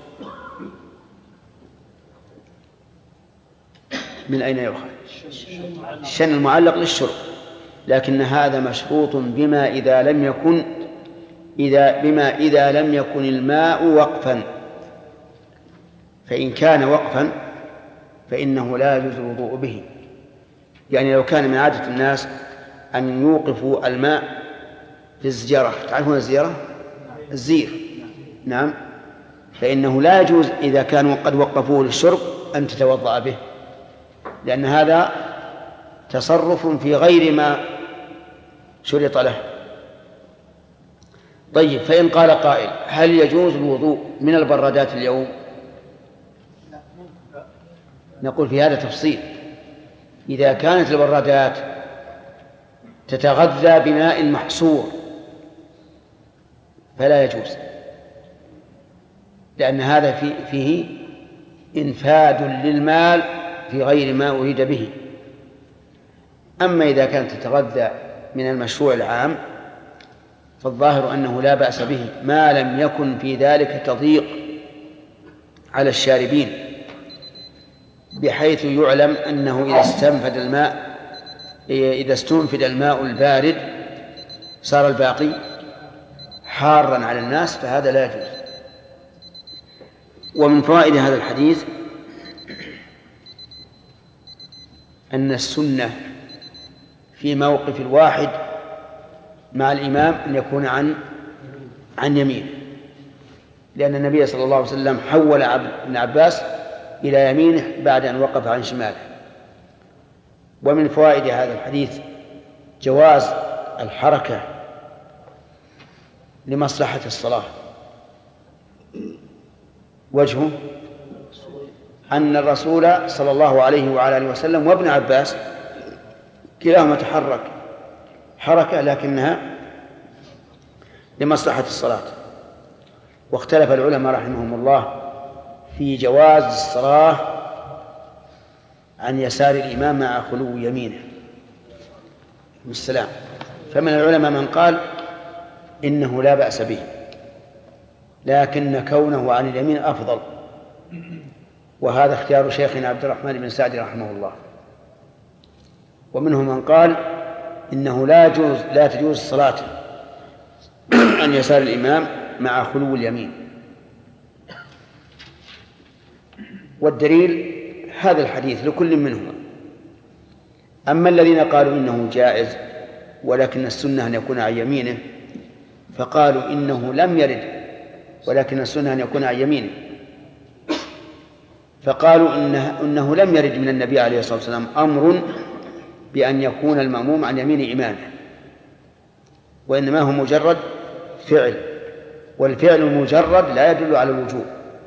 Speaker 3: من أين يؤخذ؟ الشن المعلق للشرب، لكن هذا مشروط بما إذا لم يكن الماء وقفا. فإن كان وقفا فإنه لا يجوز الوضوء به. يعني لو كان من عادة الناس أن يوقفوا الماء في الزجرة، تعرفون الزجرة؟ الزير، نعم، فإنه لا يجوز إذا كانوا قد وقفوه للشرب أن تتوضأ به، لأن هذا تصرف في غير ما شرط له. طيب، فإن قال قائل هل يجوز الوضوء من البرادات اليوم؟ نقول في هذا تفصيل. إذا كانت البرادات تتغذى بماء محصور فلا يجوز، لأن هذا فيه إنفاذ للمال في غير ما أريد به. أما إذا كانت تتغذى من المشروع العام فالظاهر أنه لا بأس به ما لم يكن في ذلك تضييق على الشاربين، بحيث يعلم أنه إذا استنفد الماء البارد صار الباقي حارا على الناس، فهذا لا يجوز. ومن فوائد هذا الحديث أن السنة في موقف الواحد مع الإمام أن يكون عن يمين، لأن النبي صلى الله عليه وسلم حول ابن عباس إلى يمينه بعد أن وقف عن شماله. ومن فوائد هذا الحديث جواز الحركة لمصلحة الصلاة. وجهه أن الرسول صلى الله عليه وعلى آله وسلم وابن عباس كلاهما تحرك حركة لكنها لمصلحة الصلاة. واختلف العلماء رحمهم الله في جواز الصلاة عن يسار الإمام مع خلو يمينه السلام. فمن العلماء من قال إنه لا بأس به، لكن كونه عن اليمين أفضل، وهذا اختيار شيخنا عبد الرحمن بن سعد رحمه الله. ومنهم من قال إنه لا تجوز الصلاة عن يسار الإمام مع خلو اليمين. والدليل هذا الحديث لكل منهما. أما الذين قالوا إنه جائز ولكن السنة أن يكون عن يمينه، فقالوا إنه لم يرد ولكن السنة أن يكون عن يمينه، فقالوا إنه لم يرد من النبي عليه الصلاة والسلام أمر بأن يكون المأموم عن يمين إمامه، وإنما هو مجرد فعل، والفعل المجرد لا يدل على الوجوب.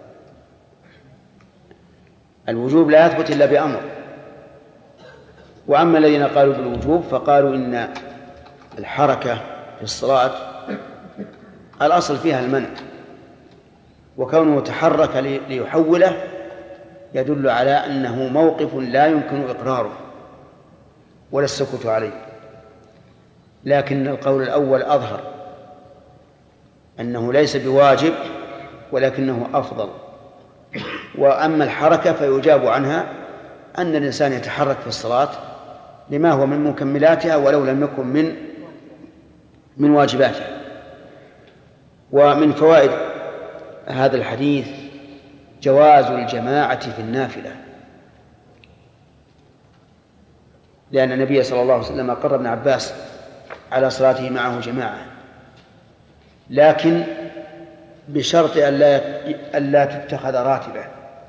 Speaker 3: الوجوب لا يثبت إلا بأمر. وأما الذين قالوا بالوجوب فقالوا إن الحركة في الصلاة الأصل فيها المنع، وكونه تحرك ليحوله يدل على أنه موقف لا يمكن إقراره ولا السكوت عليه. لكن القول الأول أظهر أنه ليس بواجب ولكنه أفضل. وأما الحركة فيجاب عنها أن الإنسان يتحرك في الصلاة لما هو من مكملاتها ولو لم يكن من واجباتها. ومن فوائد هذا الحديث جواز الجماعة في النافلة، لأن النبي صلى الله عليه وسلم أقر ابن عباس على صلاته معه جماعة، لكن بشرط ألا تتخذ راتبة.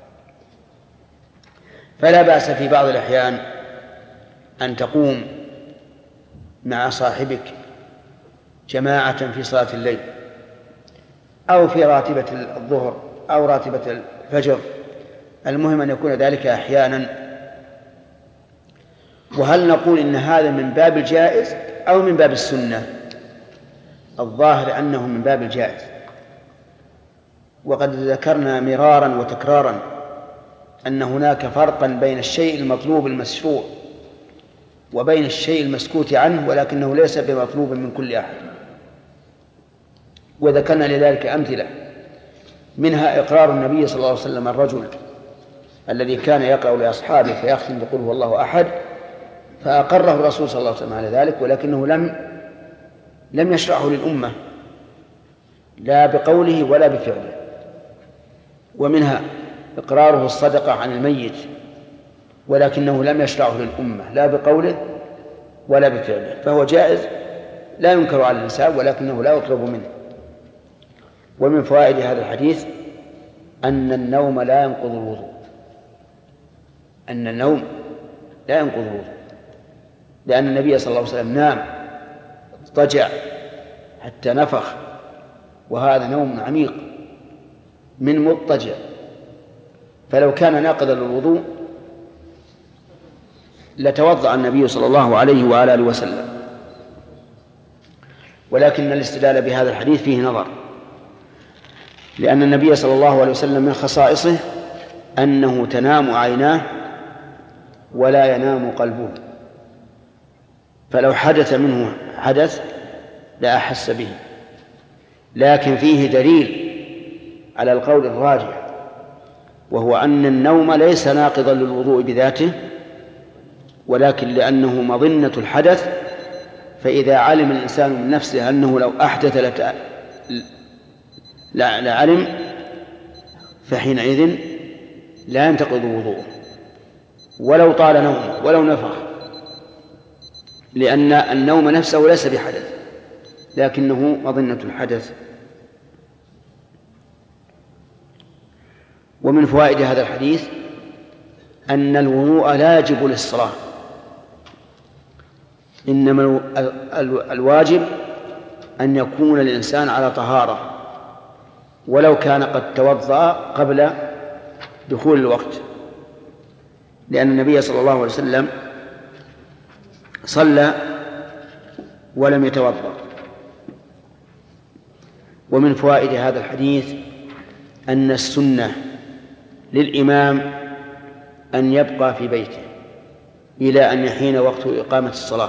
Speaker 3: فلا بأس في بعض الأحيان أن تقوم مع صاحبك جماعة في صلاة الليل أو في راتبة الظهر أو راتبة الفجر، المهم أن يكون ذلك أحيانا. وهل نقول إن هذا من باب الجائز أو من باب السنة؟ الظاهر أنه من باب الجائز. وقد ذكرنا مرارا وتكرارا أن هناك فرقا بين الشيء المطلوب المشروع وبين الشيء المسكوت عنه ولكنه ليس بمطلوب من كل أحد. وذكرنا لذلك أمثلة، منها إقرار النبي صلى الله عليه وسلم الرجل الذي كان يقرأ لأصحابه فيختم بقول هو الله أحد، فأقره الرسول صلى الله عليه وسلم على ذلك، ولكنه لم يشرعه للأمة لا بقوله ولا بفعله. ومنها إقراره الصدقة عن الميت، ولكنه لم يشرعه للأمة لا بقوله ولا بفعله، فهو جائز لا ينكر على الإنسان ولكنه لا يطلب منه. ومن فوائد هذا الحديث أن النوم لا ينقض الوضوء، أن النوم لا ينقض الوضوء، لأن النبي صلى الله عليه وسلم نام اضطجع حتى نفخ، وهذا نوم عميق من مضطجع، فلو كان ناقضا للوضوء لتوضأ النبي صلى الله عليه وعلى آله وسلم. ولكن الاستدلال بهذا الحديث فيه نظر، لأن النبي صلى الله عليه وسلم من خصائصه أنه تنام عيناه ولا ينام قلبه، فلو حدث منه حدث لا أحس به. لكن فيه دليل على القول الراجح، وهو أن النوم ليس ناقضا للوضوء بذاته، ولكن لأنه مظنة الحدث، فإذا علم الإنسان من نفسه أنه لو أحدث لعلم، فحينئذ لا ينتقض وضوءه ولو طال نومه ولو نفخ، لأن النوم نفسه ليس بحدث لكنه مظنة الحدث. ومن فوائد هذا الحديث أن الوضوء لا يجب للصلاة، إنما الواجب أن يكون الإنسان على طهارة ولو كان قد توضأ قبل دخول الوقت، لأن النبي صلى الله عليه وسلم صلى ولم يتوضأ. ومن فوائد هذا الحديث أن السنة للإمام أن يبقى في بيته إلى أن يحين وقت إقامة الصلاة،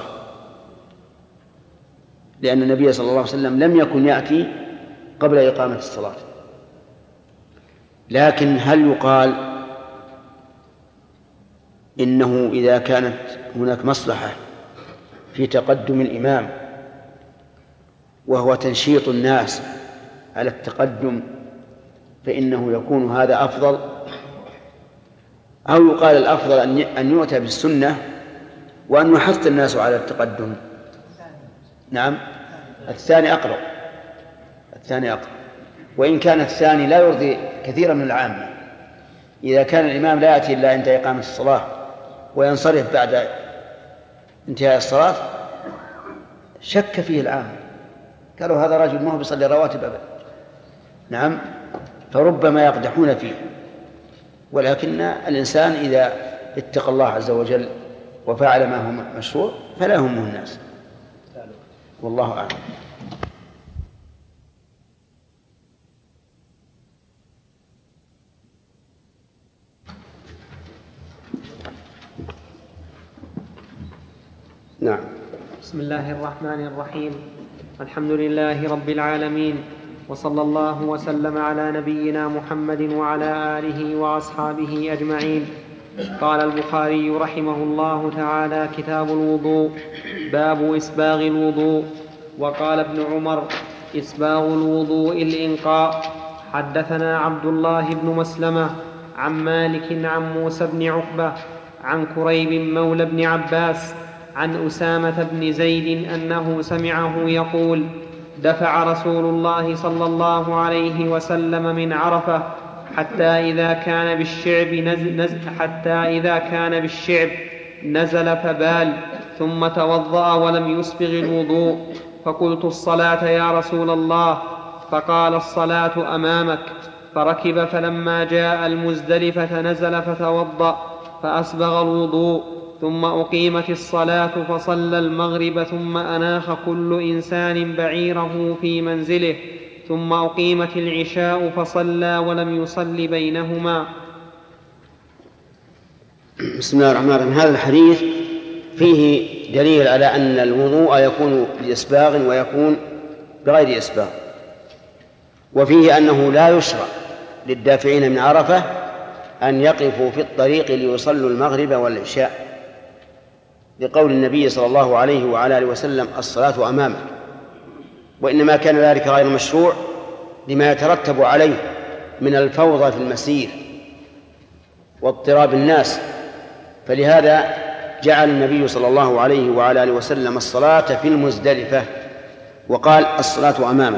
Speaker 3: لأن النبي صلى الله عليه وسلم لم يكن يأتي قبل إقامة الصلاة. لكن هل يقال إنه إذا كانت هناك مصلحة في تقدم الإمام وهو تنشيط الناس على التقدم فإنه يكون هذا أفضل، أو يقال الأفضل أن يؤتى بالسنة وأن يحث الناس على التقدم؟ نعم، الثاني أقرب، وإن كان الثاني لا يرضي كثيرا من العامة. إذا كان الإمام لا يأتي إلا عند إقامة الصلاة وينصرف بعد انتهاء الصلاة شك فيه العامة، قالوا هذا رجل ما هو بيصلي رواتب أبدا. نعم، فربما يقدحون فيه. ولكن الإنسان إذا اتقى الله عز وجل وفعل ما هو مشروع فلا يهمه الناس، والله أعلم. نعم.
Speaker 2: بسم الله الرحمن الرحيم. الحمد لله رب العالمين، وصلى الله وسلم على نبينا محمد وعلى آله وأصحابه أجمعين. قال البخاري رحمه الله تعالى: كتاب الوضوء، باب إسباغ الوضوء. وقال ابن عمر: إسباغ الوضوء الإنقاء. حدثنا عبد الله بن مسلمة عن مالك عن موسى بن عقبة عن كريب مولى بن عباس عن أسامة بن زيد أنه سمعه يقول: دفع رسول الله صلى الله عليه وسلم من عرفة حتى إذا كان بالشعب نزل فبال، ثم توضأ ولم يسبغ الوضوء، فقلت: الصلاة يا رسول الله؟ فقال: الصلاة أمامك. فركب، فلما جاء المزدلفة نزل فتوضأ فأسبغ الوضوء، ثم أقيمت الصلاة فصلى المغرب، ثم أناخ كل إنسان بعيره في منزله، ثم أقيمت العشاء فصلى ولم يصل بينهما.
Speaker 3: بسم الله الرحمن الرحيم. هذا الحديث فيه دليل على أن الوضوء يكون بإسباغ ويكون بغير إسباغ، وفيه أنه لا يشرع للدافعين من عرفة أن يقفوا في الطريق ليصلوا المغرب والعشاء، لقول النبي صلى الله عليه وعلى آله وسلم: الصلاة أمامك. وإنما كان ذلك غير مشروع لما يترتب عليه من الفوضى في المسير واضطراب الناس، فلهذا جعل النبي صلى الله عليه وعلى آله وسلم الصلاة في المزدلفة وقال: الصلاة أمامك.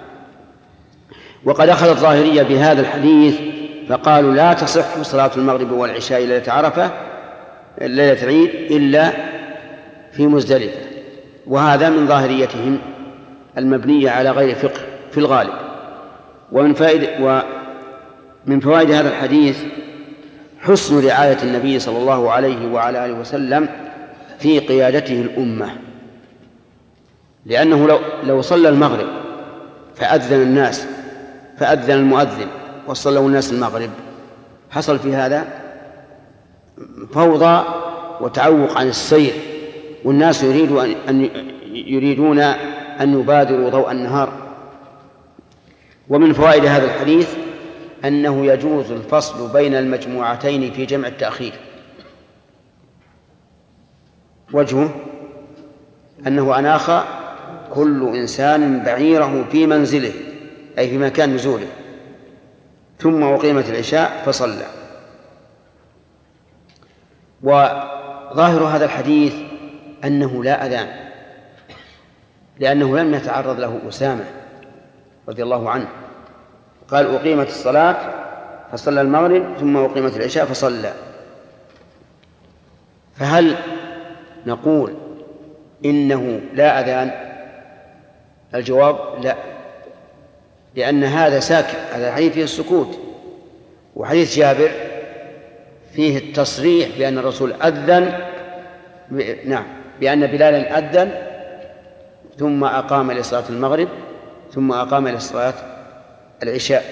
Speaker 3: وقد أخذ الظاهرية بهذا الحديث فقالوا: لا تصح صلاة المغرب والعشاء ليلة عرفة ليلة العيد إلا في مزدلفة، وهذا من ظاهريتهم المبنية على غير فقه في الغالب. ومن فوائد هذا الحديث حسن رعاية النبي صلى الله عليه وعلى آله وسلم في قيادته الأمة، لأنه لو صلى المغرب فأذن المؤذن وصلوا الناس المغرب حصل في هذا فوضى وتعوق عن السير، والناس يريدون أن يبادروا ضوء النهار. ومن فوائد هذا الحديث أنه يجوز الفصل بين المجموعتين في جمع التأخير. وجهه أنه أناخ كل إنسان بعيره في منزله أي في مكان نزوله، ثم أقيمت العشاء فصلى. وظاهر هذا الحديث أنه لا أذان، لأنه لم يتعرض له أسامة رضي الله عنه، قال: أقيمت الصلاة فصلى المغرب ثم أقيمت العشاء فصلى. فهل نقول إنه لا أذان؟ الجواب لا، لأن هذا ساكت، هذا الحديث فيه السكوت، وحديث جابر فيه التصريح بأن الرسول أذن، نعم، بأن بلالا أذن ثم أقام لصلاة المغرب ثم أقام لصلاة العشاء.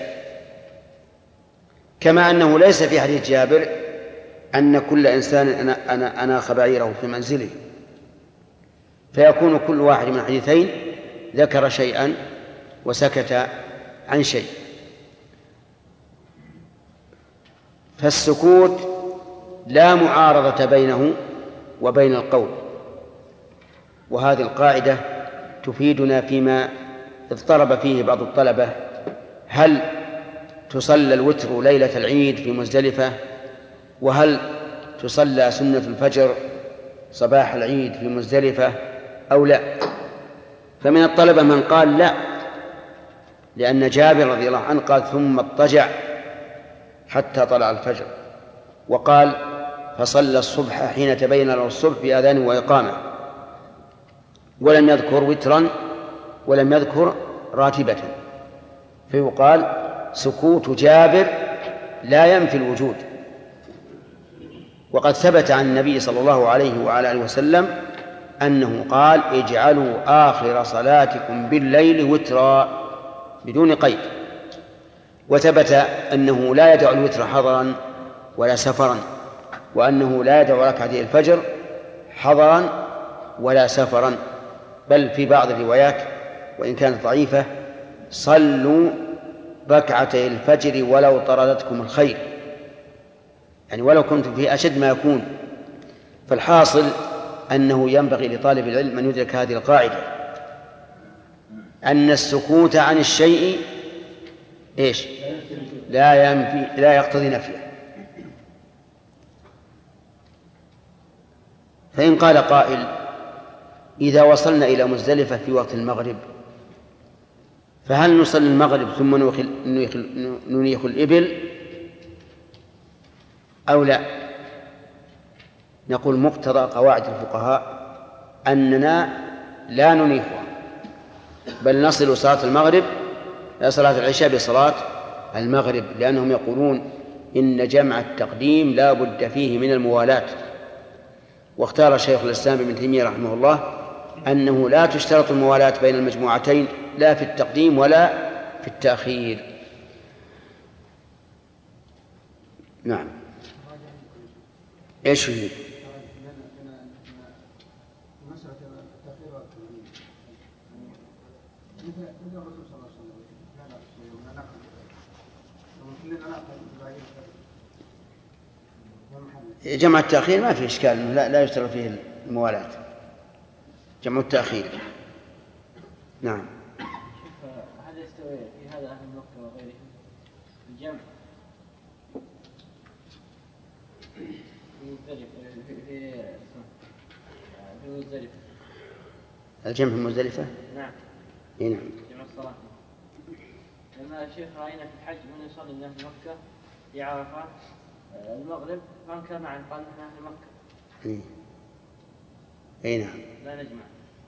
Speaker 3: كما أنه ليس في حديث جابر أن كل إنسان أناخ بعيره في منزله، فيكون كل واحد من الحديثين ذكر شيئا وسكت عن شيء. فالسكوت لا معارضة بينه وبين القول، وهذه القاعدة تفيدنا فيما اضطرب فيه بعض الطلبة: هل تصلى الوتر ليلة العيد في مزدلفة؟ وهل تصلى سنة الفجر صباح العيد في مزدلفة أو لا؟ فمن الطلبة من قال لا، لأن جابر رضي الله عنه قال ثم اضطجع حتى طلع الفجر، وقال فصلى الصبح حين تبين له الصبح بأذان وإقامة، ولم يذكر وترا ولم يذكر راتبة، فيقال سكوت جابر لا ينفي الوجود. وقد ثبت عن النبي صلى الله عليه وعلى آله وسلم أنه قال اجعلوا آخر صلاتكم بالليل وترا بدون قيد. وثبت أنه لا يدع الوتر حضرا ولا سفرا، وأنه لا يدع ركعتي الفجر حضرا ولا سفرا، بل في بعض الروايات وإن كانت ضعيفة: صلوا ركعتي الفجر ولو طردتكم الخيل، يعني ولو كنتم في أشد ما يكون. فالحاصل أنه ينبغي لطالب العلم أن يدرك هذه القاعدة، أن السكوت عن الشيء إيش؟ لا يقتضي نفيه. فإن قال قائل: إذا وصلنا إلى مزدلفة في وقت المغرب فهل نصلي المغرب ثم ننيخ الإبل أو لا؟ نقول مقتضى قواعد الفقهاء أننا لا ننيخها، بل نصل صلاة المغرب صلاة العشاء بصلاة المغرب، لأنهم يقولون إن جمع التقديم لا بد فيه من الموالاة. واختار شيخ الإسلام ابن تيمية رحمه الله أنه لا تشترط الموالاة بين المجموعتين لا في التقديم ولا في التأخير. نعم. إيش هي؟ جمع التأخير ما في إشكال، لا يشترط فيه الموالاة، جمع التأخير. نعم.
Speaker 5: هل يستوي في هذا أهل مكة وغيرهم الجمع في مزدلفة؟
Speaker 3: الجمع في مزدلفة؟
Speaker 5: نعم.
Speaker 3: نعم.
Speaker 5: جمع الصلاة. لما الشيخ رأينا في الحج من يصلي الناس في مكة في عرفة المغرب فانكر معا قال نحن أهل مكة.
Speaker 3: أي نعم.
Speaker 5: لا نجمع.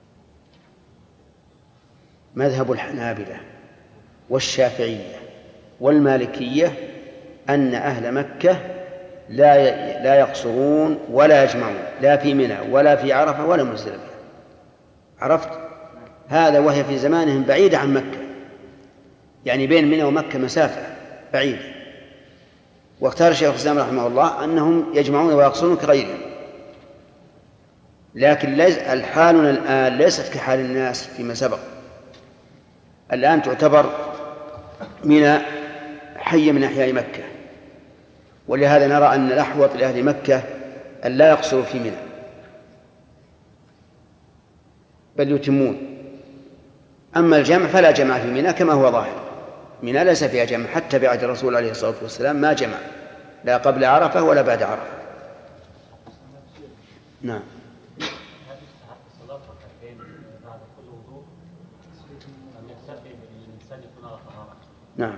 Speaker 3: مذهب الحنابلة والشافعية والمالكية أن أهل مكة لا يقصرون ولا يجمعون، لا في منى ولا في عرفة ولا مزدلفة. عرفت؟ هذا وهي في زمانهم بعيدة عن مكة، يعني بين منى ومكة مسافة بعيدة. واختار شيخ الإسلام رحمه الله أنهم يجمعون ويقصرون كغيرهم. لكن الحالنا الآن ليست كحال الناس فيما سبق. الآن تعتبر منى حي من أحياء مكة، ولهذا نرى أن الأحوط لأهل مكة أن لا يقصروا في منى بل يتمون. أما الجمع فلا جمع في منى كما هو ظاهر، منى ليس فيها جمع، حتى بعد الرسول عليه الصلاة والسلام ما جمع لا قبل عرفة ولا بعد عرفة. نعم. نعم،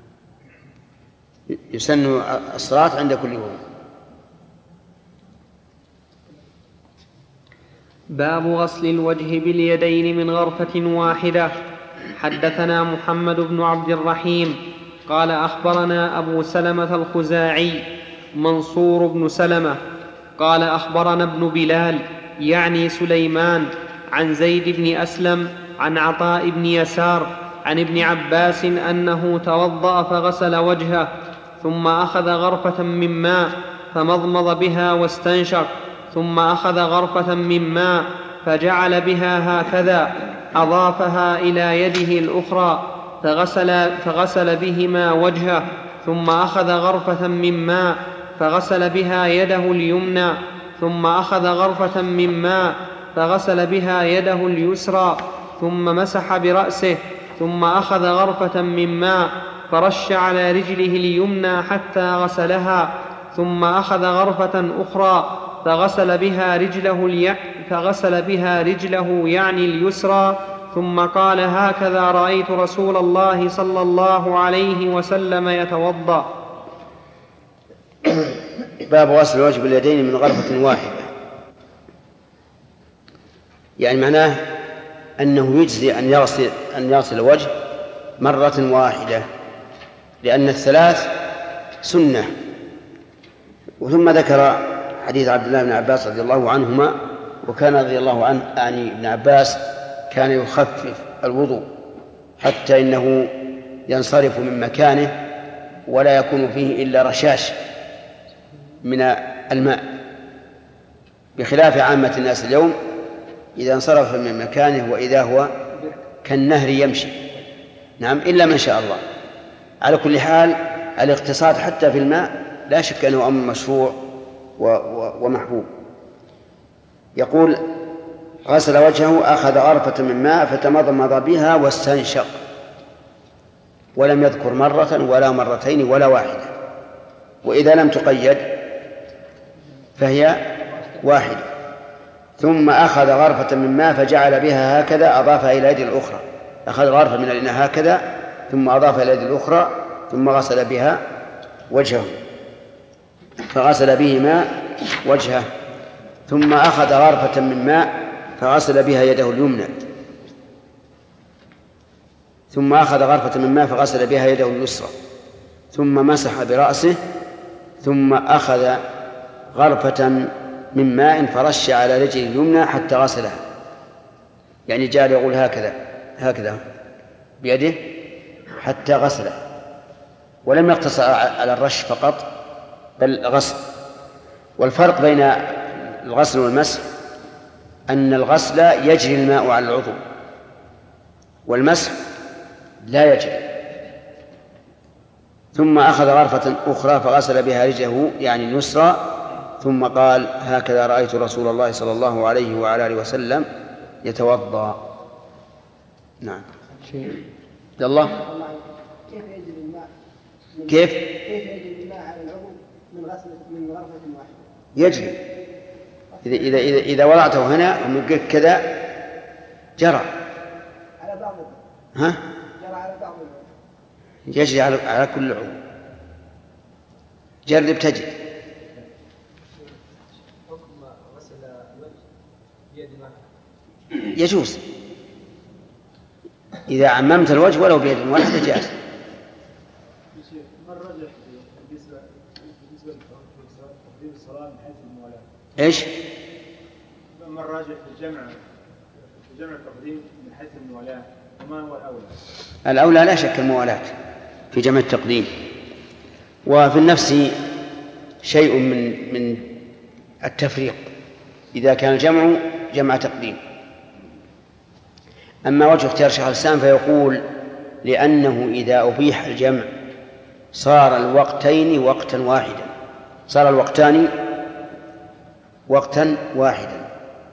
Speaker 3: يسن الصلاة عند كل وضوء.
Speaker 2: باب غسل الوجه باليدين من غرفة واحدة. حدثنا محمد بن عبد الرحيم قال أخبرنا أبو سلمة الخزاعي منصور بن سلمة قال أخبرنا ابن بلال يعني سليمان عن زيد بن أسلم عن عطاء بن يسار عن ابن عباس أنه توضأ فغسل وجهه ثم أخذ غرفة من ماء فمضمض بها واستنشق ثم أخذ غرفة من ماء فجعل بها هكذا أضافها إلى يده الأخرى فغسل بهما وجهه ثم أخذ غرفة من ماء فغسل بها يده اليمنى ثم أخذ غرفة من ماء فغسل بها يده اليسرى ثم مسح برأسه ثم أخذ غرفة من ماء فرش على رجله اليمنى حتى غسلها ثم أخذ غرفة أخرى فغسل بها رجله يعني اليسرى ثم قال هكذا رأيت رسول الله صلى الله عليه وسلم يتوضأ.
Speaker 3: باب غسل الوجه باليدين من غرفة واحدة، يعني معناه أنه يجزي أن يغسل الوجه مرة واحدة، لأن الثلاث سنة. وثم ذكر حديث عبد الله بن عباس رضي الله عنهما، وكان رضي الله عنه يعني ابن عباس كان يخفف الوضوء حتى إنه ينصرف من مكانه ولا يكون فيه إلا رشاش من الماء، بخلاف عامة الناس اليوم إذا انصرف من مكانه وإذا هو كالنهر يمشي. نعم، إلا من شاء الله. على كل حال الاقتصاد حتى في الماء لا شك أنه أمر مشروع ومحبوب. يقول غسل وجهه أخذ غرفة من ماء فتمضمض بها واستنشق، ولم يذكر مرة ولا مرتين ولا واحدة، وإذا لم تقيد فهي واحدة. ثم أخذ غرفة من ماء فجعل بها هكذا أضافها إلى يد الأخرى، أخذ غرفة من الإناء هكذا ثم أضافها إلى يد الأخرى ثم غسل بها وجهه، فغسل بهما وجهه. ثم أخذ غرفة من ماء فغسل بها يده اليمنى، ثم أخذ غرفة من ماء فغسل بها يده اليسرى، ثم مسح برأسه، ثم أخذ غرفة من ماء فرش على رجله اليمنى حتى غسلها، يعني جعل يقول هكذا بيده حتى غسله، ولم يقتصر على الرش فقط بل غسل. والفرق بين الغسل والمسح أن الغسل يجري الماء على العضو والمسح لا يجري. ثم أخذ غرفة أخرى فغسل بها رجله يعني اليسرى، ثم قال هكذا رأيت رسول الله صلى الله عليه وعلى آله وسلم يتوضأ. نعم. عبد الله،
Speaker 7: كيف يجري الماء؟
Speaker 3: كيف
Speaker 7: يجري الماء على العضو من غرفة واحدة؟
Speaker 3: يجري إذا وضعته هنا ومن كذا جرى
Speaker 7: على بعض،
Speaker 3: ها؟
Speaker 7: جرى على بعض،
Speaker 3: يجري على كل عضو. جرب تجد. يجوز إذا عممت الوجه ولو بيد واحدة جاز.
Speaker 6: من رجح بالنسبة لتقديم الصلاة من حيث الموالاة؟
Speaker 3: إيش؟
Speaker 6: من راجح في الجمع التقديم من حيث الموالاة، وما هو الأولى؟
Speaker 3: الأولى لا شك الموالاة في جمع التقديم، وفي النفس شيء من التفريق إذا كان الجمع جمع تقديم. أما وجه اختيار شيخ الإسلام فيقول لأنه إذا أبيح الجمع صار الوقتين وقتا واحدا، صار الوقتان وقتا واحدا.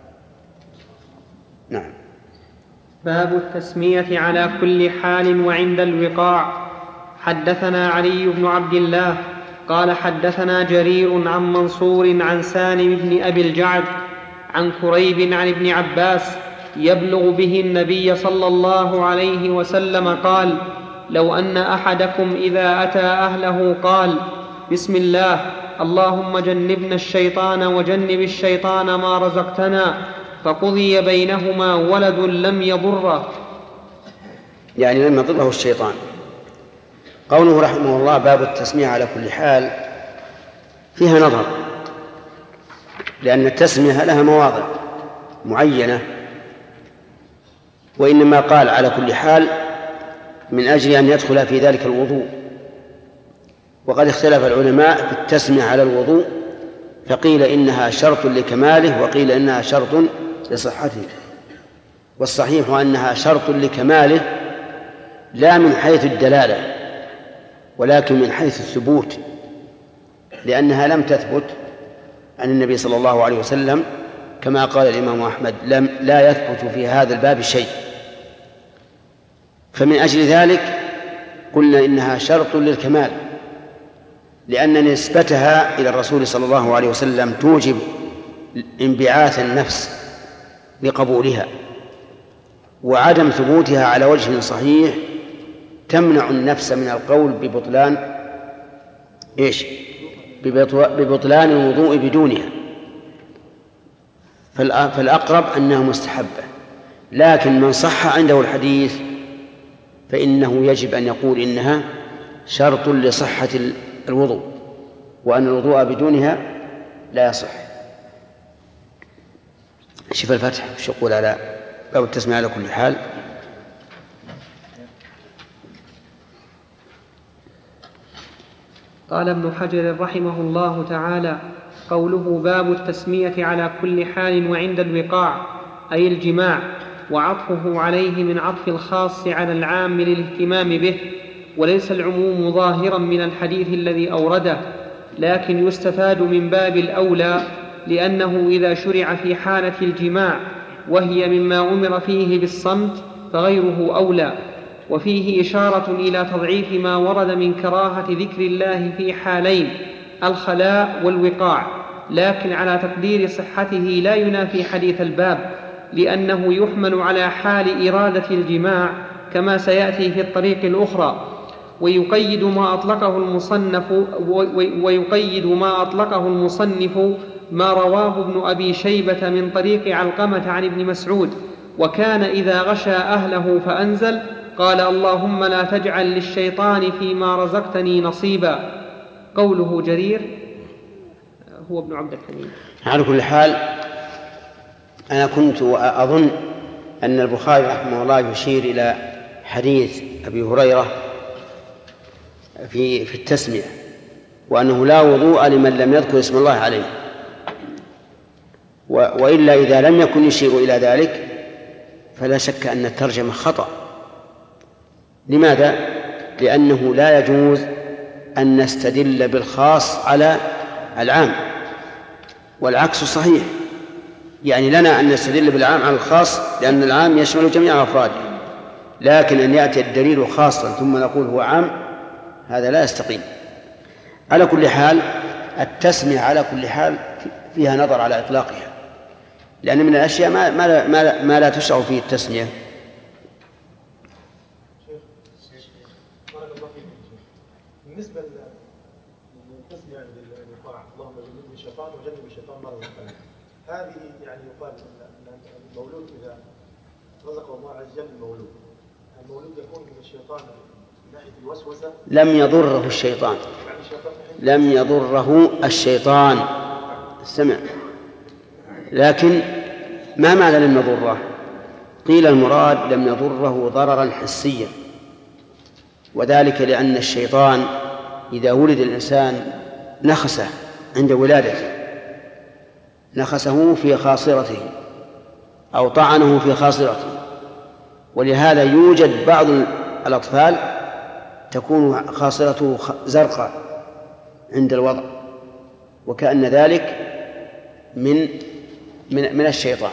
Speaker 3: نعم.
Speaker 2: باب التسمية على كل حال وعند الوقاع. حدثنا علي بن عبد الله قال حدثنا جرير عن منصور عن سالم بن أبي الجعد عن كريب عن ابن عباس يبلغ به النبي صلى الله عليه وسلم قال لو أن أحدكم إذا أتى أهله قال بسم الله اللهم جنبنا الشيطان وجنب الشيطان ما رزقتنا فقضي بينهما ولد لم يضره،
Speaker 3: يعني لم يضره الشيطان. قوله رحمه الله باب التسمية على كل حال فيها نظر، لأن التسمية لها مواضع معينة، وإنما قال على كل حال من أجل أن يدخل في ذلك الوضوء. وقد اختلف العلماء في التسمية على الوضوء، فقيل إنها شرط لكماله وقيل إنها شرط لصحته، والصحيح أنها شرط لكماله لا من حيث الدلالة ولكن من حيث الثبوت، لأنها لم تثبت عن النبي صلى الله عليه وسلم كما قال الإمام أحمد لا يثبت في هذا الباب شيء. فمن أجل ذلك قلنا إنها شرط للكمال، لأن نسبتها إلى الرسول صلى الله عليه وسلم توجب انبعاث النفس لقبولها، وعدم ثبوتها على وجه صحيح تمنع النفس من القول ببطلان ببطلان الوضوء بدونها. فالأقرب أنها مستحبة، لكن من صح عنده الحديث فإنه يجب أن يقول إنها شرط لصحة الوضوء، وأن الوضوء بدونها لا يصح. شوف الفتح شو يقول على باب التسمية على كل حال.
Speaker 2: قال ابن حجر رحمه الله تعالى: قوله باب التسمية على كل حال وعند الوقاع أي الجماع، وعطفه عليه من عطف الخاص على العام للاهتمام به، وليس العموم ظاهرا من الحديث الذي أورده، لكن يستفاد من باب الأولى، لأنه إذا شرع في حالة الجماع وهي مما أمر فيه بالصمت فغيره أولى. وفيه إشارة إلى تضعيف ما ورد من كراهة ذكر الله في حالين الخلاء والوقاع، لكن على تقدير صحته لا ينافي حديث الباب، لأنه يحمل على حال إرادة الجماع كما سيأتي في الطريق الأخرى. ويقيد ما أطلقه المصنف ما رواه ابن أبي شيبة من طريق علقمة عن ابن مسعود: وكان إذا غشى أهله فأنزل قال: اللهم لا تجعل للشيطان فيما رزقتني نصيبا. قوله جرير هو ابن عبد الحميد.
Speaker 3: على كل حال أنا كنت أظن أن البخاري رحمه الله يشير إلى حديث أبي هريرة في التسمية، وأنه لا وضوء لمن لم يذكر اسم الله عليه، وإلا إذا لم يكن يشير إلى ذلك فلا شك أن الترجمة خطأ. لماذا؟ لأنه لا يجوز أن نستدل بالخاص على العام، والعكس صحيح. يعني لنا أن نستدل بالعام على الخاص لأن العام يشمل جميع أفراده، لكن أن يأتي الدليل خاصا ثم نقول هو عام هذا لا يستقيم. على كل حال التسمية على كل حال فيها نظر على إطلاقها، لأن من الأشياء ما لا تشرع فيه التسمية.
Speaker 6: بالنسبة للتسمية عند الوقاع اللهم جنبني الشيطان وجنب الشيطان ما رزقنا، هذه يعني يقال أن المولود إذا رزقه الله عز وجل المولود يكون من الشيطان من ناحية الوسوسة.
Speaker 3: لم يضره الشيطان، لم يضره الشيطان، استمع. لكن ما معنى لم يضره؟ قيل المراد لم يضره ضررا حسيا، وذلك لأن الشيطان إذا ولد الإنسان نخسه عند ولادته، نخسه في خاصرته أو طعنه في خاصرته، ولهذا يوجد بعض الأطفال تكون خاصرته زرقاء عند الوضع، وكأن ذلك من الشيطان،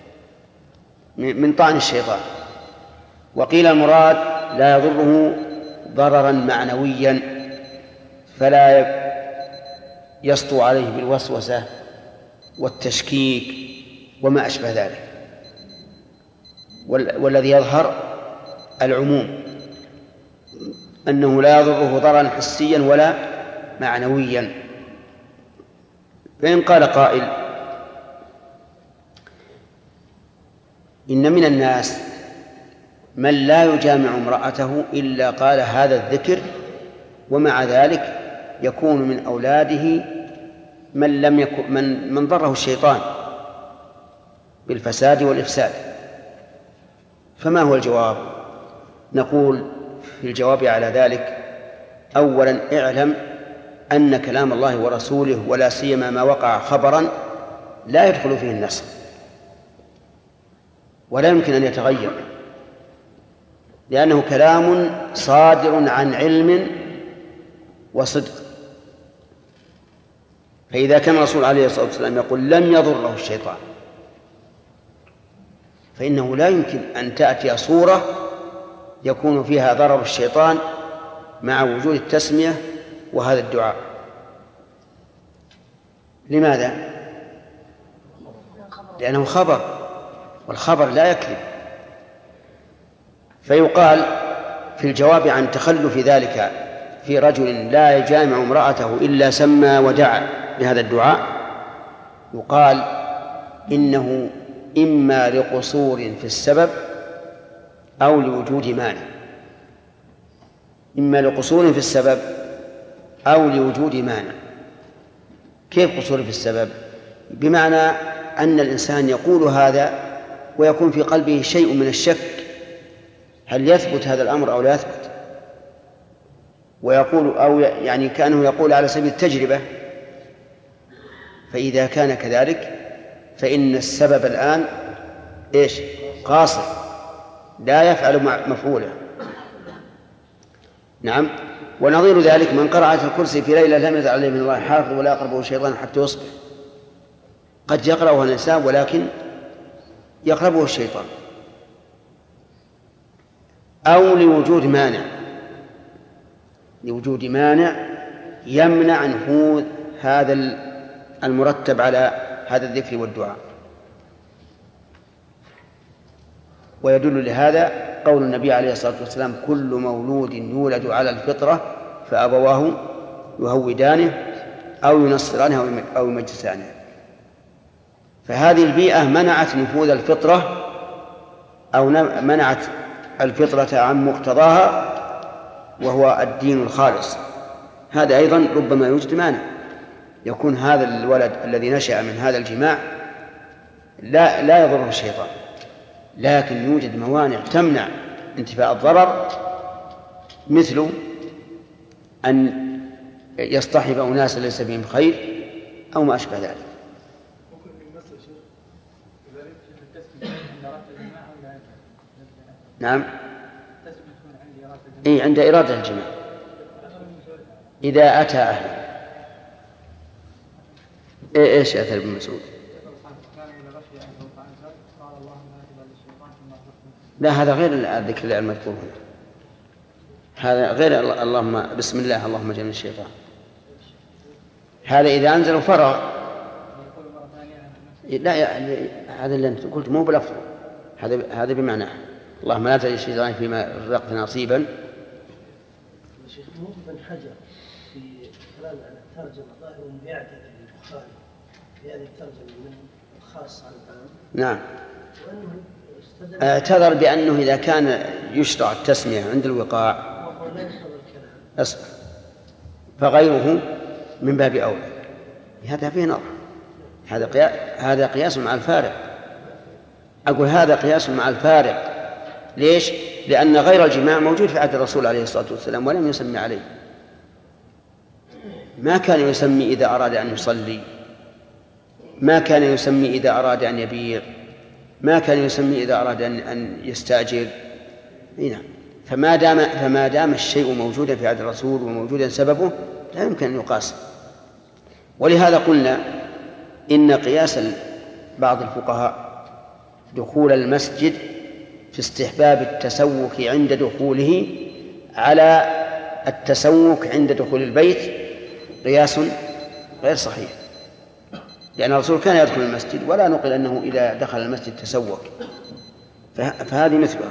Speaker 3: من طعن الشيطان. وقيل المراد لا يضره ضررا معنويا فلا يسطو عليه بالوسوسة والتشكيك وما أشبه ذلك. والذي يظهر العموم أنه لا يضره ضررا حسيا ولا معنويا. فإن قال قائل إن من الناس من لا يجامع امرأته إلا قال هذا الذكر، ومع ذلك يكون من أولاده من لم يكن من ضره الشيطان بالفساد والإفساد. فما هو الجواب؟ نقول في الجواب على ذلك: أولا اعلم أن كلام الله ورسوله ولا سيما ما وقع خبرا لا يدخل فيه النسخ ولا يمكن أن يتغير، لأنه كلام صادر عن علم وصدق. فإذا كان الرسول عليه الصلاة والسلام يقول لم يضره الشيطان، فإنه لا يمكن أن تأتي صورة يكون فيها ضرر الشيطان مع وجود التسمية وهذا الدعاء. لماذا؟ لأنه خبر، والخبر لا يكذب. فيقال في الجواب عن تخلف ذلك في رجل لا يجامع امرأته إلا سمى ودعا بهذا الدعاء، يقال إنه إما لقصور في السبب أو لوجود مانع. إما لقصور في السبب أو لوجود مانع. كيف قصور في السبب؟ بمعنى أن الإنسان يقول هذا ويكون في قلبه شيء من الشك هل يثبت هذا الأمر أو لا يثبت، ويقول أو يعني كأنه يقول على سبيل التجربة. فإذا كان كذلك فإن السبب الآن إيش؟ قاصر، لا يفعل مفعوله. نعم. ونظير ذلك من قرأ آية الكرسي في ليلة لم يزل عليه من الله حافظ ولا يقربه الشيطان حتى يصبح. قد يقرأها الإنسان ولكن يقربه الشيطان. أو لوجود مانع، لوجود مانع يمنع نفوذ هذا المرتب على هذا الذكر والدعاء. ويدل لهذا قول النبي عليه الصلاة والسلام: كل مولود يولد على الفطرة فأبواه يهودانه أو ينصرانه أو يمجسانه. فهذه البيئة منعت نفوذ الفطرة أو منعت الفطرة عن مقتضاها وهو الدين الخالص. هذا أيضا ربما يوجد مانع، يكون هذا الولد الذي نشأ من هذا الجماع لا يضره الشيطان، لكن يوجد موانع تمنع انتفاء الضرر، مثل أن يصطحب أناس ليس بهم خير أو ما أشبه ذلك. نعم. إيه، عند إرادة الجماع إذا أتى أهله. إيش أتى ابن مسعود؟ لا، هذا غير الذكر المذكور هنا، هذا غير اللهم بسم الله اللهم جنب الشيطان. هذا إذا أنزل فرغ. لا، هذا اللي أنت قلت مو بلفظه، هذا بمعنى اللهم لا تجعل الشيطان فيما رزقت نصيبا.
Speaker 7: شيخ ابن حجر في كلام على الترجمة ظاهر يعتذر للبخاري في هذه الترجمة من الخاص عن العام.
Speaker 3: نعم. اعتذر بأنه إذا كان يشرع التسمية عند الوقاع فغيره من باب أولى. هذا فيه نظر، هذا قياس مع الفارق. أقول هذا قياس مع الفارق. ليش؟ لأن غير الجماع موجود في عهد الرسول عليه الصلاة والسلام ولم يسمي عليه. ما كان يسمي إذا أراد أن يصلي، ما كان يسمي إذا أراد أن يبيع، ما كان يسمي إذا أراد أن يستأجر. هنا فما دام الشيء موجودا في عهد الرسول وموجودا سببه لا يمكن أن يقاس. ولهذا قلنا إن قياس بعض الفقهاء دخول المسجد في استحباب التسوك عند دخوله على التسوك عند دخول البيت قياس غير صحيح، لأن الرسول كان يدخل المسجد ولا نقل أنه إذا دخل المسجد تسوك، فهذه مثلها.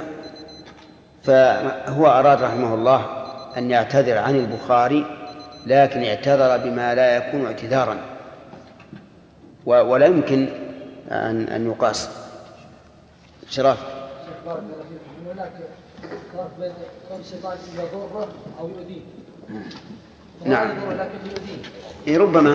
Speaker 3: فهو أراد رحمه الله أن يعتذر عن البخاري، لكن اعتذر بما لا يكون اعتذارا ولا يمكن أن يقاس. شرف.
Speaker 7: بارك الله فيكم. هناك فرق بين قول الشيطان يضره أو يؤذيه.
Speaker 3: نعم.
Speaker 7: لكن يؤذيه.
Speaker 3: ربما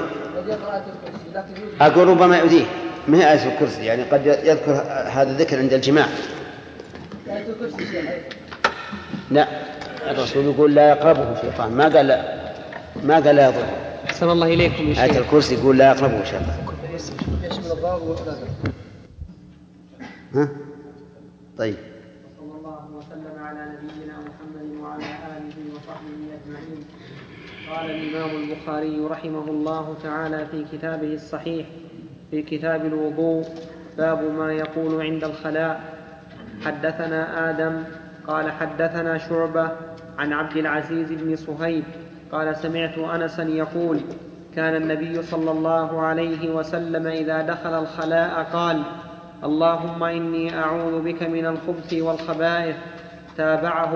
Speaker 3: أقول ربما يؤذيه، ما هي آية الكرسي، يعني قد يذكر هذا الذكر عند الجماع.
Speaker 7: آية الكرسي شيء.
Speaker 3: لا، الرسول يقول لا يقربه شيطان، ما قال لا يضر.
Speaker 2: أحسن الله إليكم يا شيخ.
Speaker 3: آية الكرسي يقول لا يقربه شيطان.
Speaker 7: يشمل الضار والأذى.
Speaker 3: ها؟ طيب.
Speaker 2: صلى الله وسلم على نبينا محمد وعلى آله وصحبه أجمعين. قال الإمام البخاري رحمه الله تعالى في كتابه الصحيح في كتاب الوضوء باب ما يقول عند الخلاء. حدثنا آدم قال حدثنا شعبة عن عبد العزيز بن صهيب قال سمعت أنسا يقول كان النبي صلى الله عليه وسلم إذا دخل الخلاء قال اللهم إني أعوذ بك من الخبث والخبائث. تابعه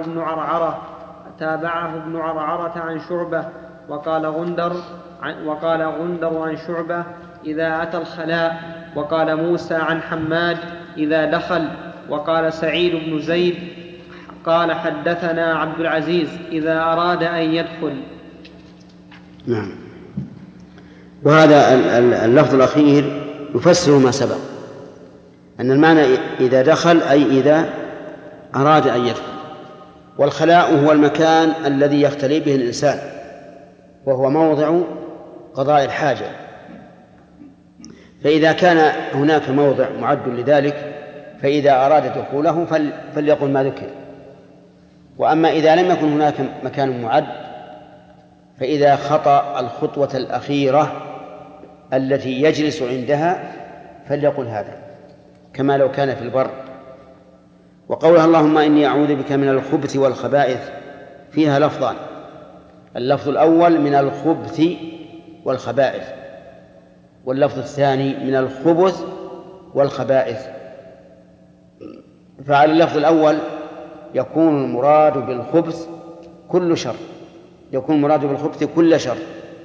Speaker 2: ابن عرعرة عن شعبة وقال غندر عن شعبة إذا أتى الخلاء، وقال موسى عن حماد إذا دخل، وقال سعيد بن زيد قال حدثنا عبد العزيز إذا أراد أن يدخل.
Speaker 3: نعم. وهذا اللفظ الأخير يفسر ما سبق، أن المعنى إذا دخل أي إذا أراد أن يدخل. والخلاء هو المكان الذي يختلي به الإنسان، وهو موضع قضاء الحاجة. فإذا كان هناك موضع معد لذلك فإذا أراد دخوله فليقل ما ذكر. وأما إذا لم يكن هناك مكان معد فإذا خطأ الخطوة الأخيرة التي يجلس عندها فليقل هذا، كما لو كان في البر. وقولها اللهم إني أعوذ بك من الخبث والخبائث فيها لفظان: اللفظ الأول من الخبث والخبائث، واللفظ الثاني من الخبث والخبائث. فعلى اللفظ الأول يكون المراد بالخبث كل شر، يكون المراد بالخبث كل شر.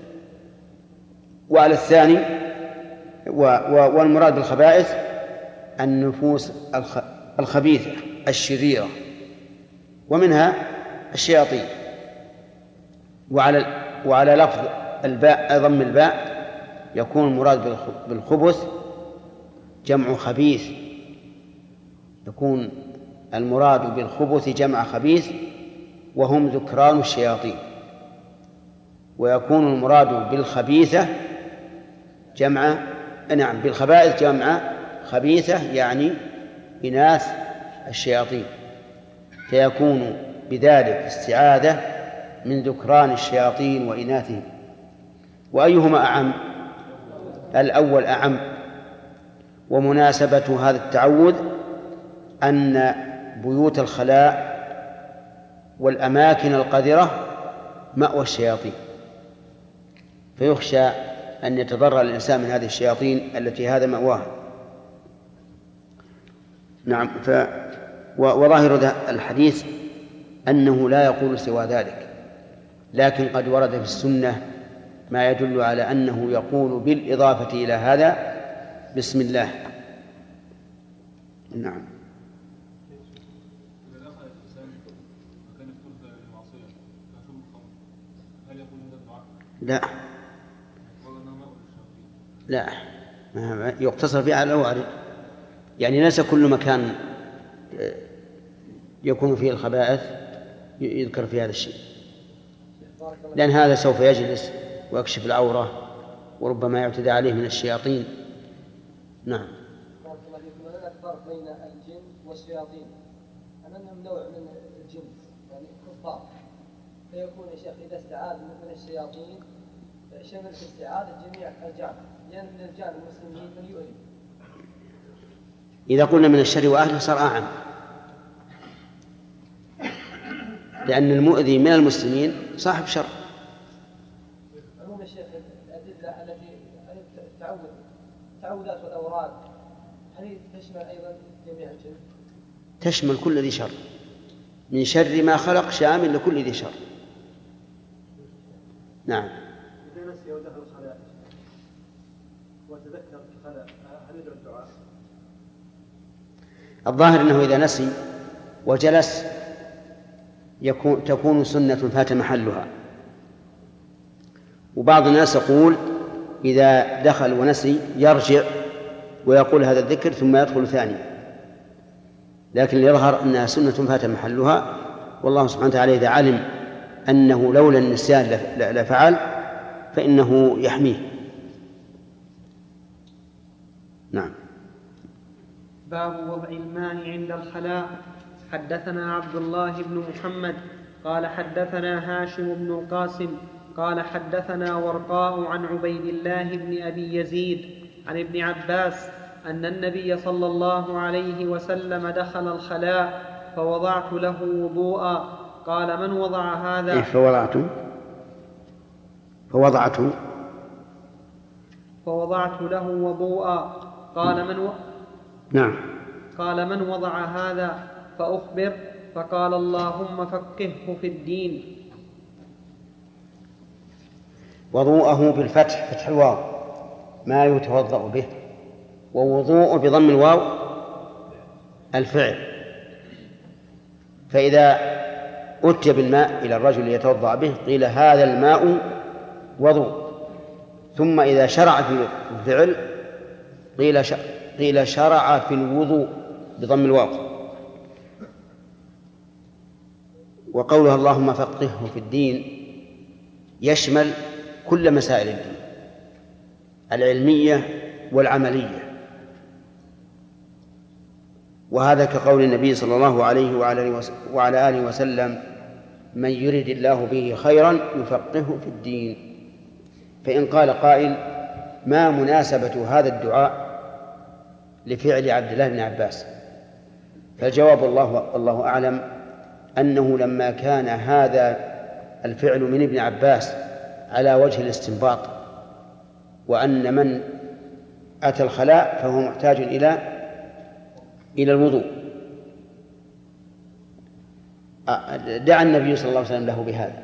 Speaker 3: وعلى الثاني والمراد بالخبائث النفوس الخبيثة الشريرة، ومنها الشياطين. وعلى لفظ الباء ضم الباء يكون المراد بالخبث جمع خبيث، يكون المراد بالخبث جمع خبيث وهم ذكران الشياطين. ويكون المراد بالخبيثة بالخبائث جمع خبيثة يعني إناث الشياطين، فيكون بذلك استعاذة من ذكران الشياطين وإناثهم. وأيهما أعم؟ الأول أعم. ومناسبة هذا التعوذ أن بيوت الخلاء والأماكن القذرة مأوى الشياطين، فيخشى أن يتضرر الإنسان من هذه الشياطين التي هذا مأواها. نعم. وظاهر الحديث أنه لا يقول سوى ذلك، لكن قد ورد في السنة ما يدل على أنه يقول بالإضافة إلى هذا بسم الله. نعم. لا يقتصر فيه على الوارد، يعني ليس كل مكان يكون فيه الخبائث يذكر في هذا الشيء، لأن هذا سوف يجلس ويكشف العورة وربما يعتدى عليه من الشياطين. نعم.
Speaker 7: هناك فرق بين الجن والشياطين، أنهم نوع من الجن يعني كفار، فيكون يا شيخ إذا استعاذ من الشياطين شمل في استعاذة جميع الجان، لأن من الجان المسلمين من يؤذي.
Speaker 3: إذا قلنا من الشر وأهله صار أعم، لأن المؤذي من المسلمين صاحب شر.
Speaker 7: عموم الشيخ الأدلة التي التعوذات والأوراد هل تشمل أيضا جميع الجن؟
Speaker 3: تشمل كل ذي شر، من شر ما خلق شامل لكل ذي شر. نعم.
Speaker 6: إذا نسي ودخل الخلاء وتذكر الخلاء هل يدعو الدعاء؟
Speaker 3: الظاهر أنه إذا نسي وجلس تكون سنة فات محلها. وبعض الناس يقول إذا دخل ونسي يرجع ويقول هذا الذكر ثم يدخل ثانيا، لكن يظهر أنها سنة فات محلها، والله سبحانه وتعالى إذا علم أنه لولا النسيان لفعل فإنه يحميه. نعم.
Speaker 2: باب وضع الماء عند الخلاء. حدثنا عبد الله بن محمد قال حدثنا هاشم بن القاسم قال حدثنا ورقاء عن عبيد الله بن أبي يزيد عن ابن عباس أن النبي صلى الله عليه وسلم دخل الخلاء فوضعت له وضوءا. قال من وضع هذا؟ فوضعت له وضوءا. قال من وضع هذا؟ فأخبر، فقال اللهم فقهه في الدين.
Speaker 3: وضوءه بالفتح، فتح الواو، ما يتوضأ به، ووضوء بضم الواو الفعل. فإذا أتي بالماء إلى الرجل يتوضأ به قيل هذا الماء وضوء، ثم إذا شرع في الفعل قيل شرع في الوضوء بضم الواو. وقولها اللهم فقهه في الدين يشمل كل مسائل الدين العلمية والعملية، وهذا كقول النبي صلى الله عليه وعلى آله وسلم من يرد الله به خيرا يفقهه في الدين. فإن قال قائل ما مناسبة هذا الدعاء لفعل عبد الله بن عباس؟ فالجواب الله أعلم أنه لما كان هذا الفعل من ابن عباس على وجه الاستنباط، وأن من أتى الخلاء فهو محتاج إلى الوضوء، دعا النبي صلى الله عليه وسلم له بهذا.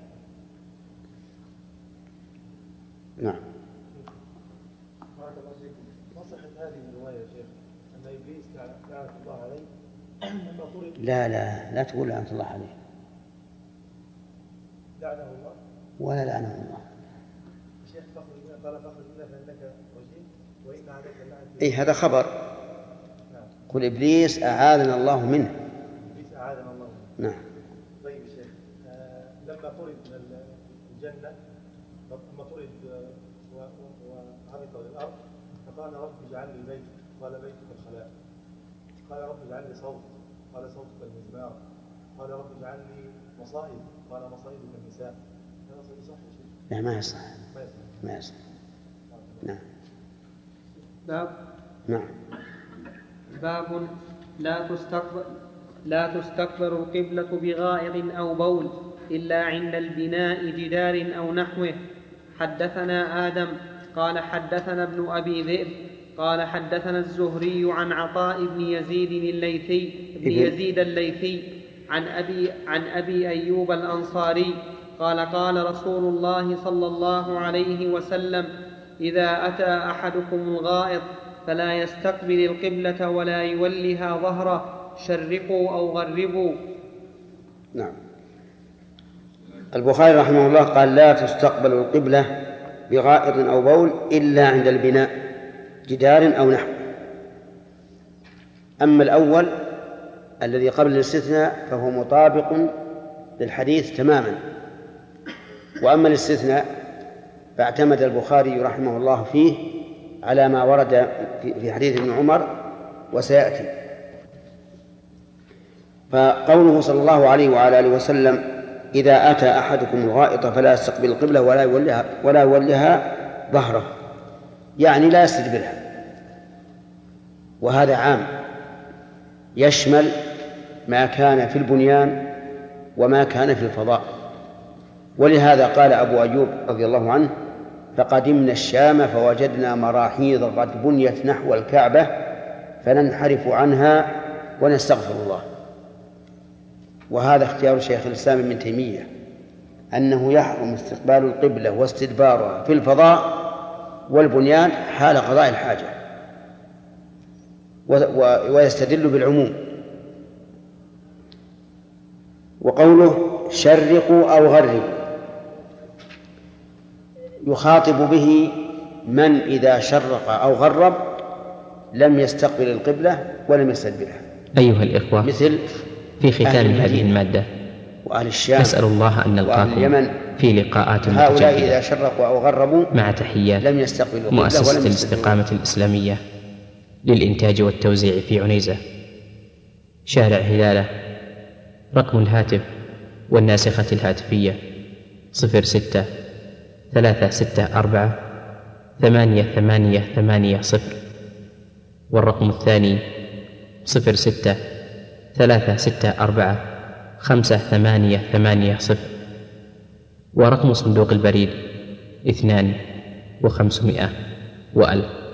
Speaker 3: نعم.
Speaker 6: ما صحت هذه الرواية يا شيخ أن إبليس لعنة الله عليه لما طرد؟
Speaker 3: لا تقول لعنة الله عليه،
Speaker 6: لعنه الله
Speaker 3: ولا لعنه الله.
Speaker 6: الشيخ قال فاخرج منا فإنك رجيم وإن عليك اللعنة.
Speaker 3: إيه هذا خبر.
Speaker 6: نعم.
Speaker 3: قل إبليس أعاذنا الله منه.
Speaker 6: إبليس أعاذنا الله منه.
Speaker 3: نعم.
Speaker 6: طيب يا شيخ لما طرد من الجنة، لما طرد وهبط للأرض فقال رب اجعل لي بيت، قال بيتك الخلاء. قال رب اجعل لي صوت، قال صوتك المزمار. قال رب اجعل لي مصائد، قال مصائدك النساء. هذا صحيح يا شيخ؟
Speaker 3: لا ما يصح. نعم.
Speaker 2: باب لا تستقبل القبلة بغائط أو بول إلا عند البناء جدار أو نحوه. حدثنا آدم قال حدثنا ابن أبي ذئب قال حدثنا الزهري عن عطاء بن يزيد الليثي عن أبي أيوب الأنصاري قال قال رسول الله صلى الله عليه وسلم إذا أتى أحدكم الغائط فلا يستقبل القبلة ولا يولها ظهره، شرقوا أو غربوا.
Speaker 3: نعم. البخاري رحمه الله قال لا تستقبل القبلة بغائط أو بول إلا عند البناء جدار أو نحو. أما الأول الذي قبل الاستثناء فهو مطابق للحديث تماما، وأما الاستثناء فاعتمد البخاري رحمه الله فيه على ما ورد في حديث ابن عمر وسيأتي. فقوله صلى الله عليه وعلى آله وسلم إذا أتى أحدكم الغائط فلا يستقبل القبلة ولا يولها ظهره، يعني لا يستدبرها، وهذا عام يشمل ما كان في البنيان وما كان في الفضاء. ولهذا قال أبو أيوب رضي الله عنه فقدمنا الشام فوجدنا مراحيض قد بنيت نحو الكعبة فننحرف عنها ونستغفر الله. وهذا اختيار شيخ الإسلام ابن تيمية أنه يحرم استقبال القبلة واستدبارها في الفضاء والبنيان حال قضاء الحاجة. ويستدل بالعموم. وقوله شرقوا أو غربوا يخاطب به من إذا شرق أو غرب لم يستقبل القبلة ولم يستدبرها.
Speaker 1: أيها الإخوة،
Speaker 3: مثل
Speaker 1: في ختام هذه المادة
Speaker 3: وأهل الشام
Speaker 1: نسأل الله أن نلقاكم في لقاءات
Speaker 3: هؤلاء إذا شرقوا أو غربوا
Speaker 1: مع تحيات
Speaker 3: لم يستقبلوا
Speaker 1: مؤسسة الاستقامة الإسلامية للإنتاج والتوزيع في عنيزة، شارع هلالة. رقم الهاتف والناسخة الهاتفية 06-364-8880، والرقم الثاني 06-364-5880، ورقم صندوق البريد 2500 و1000.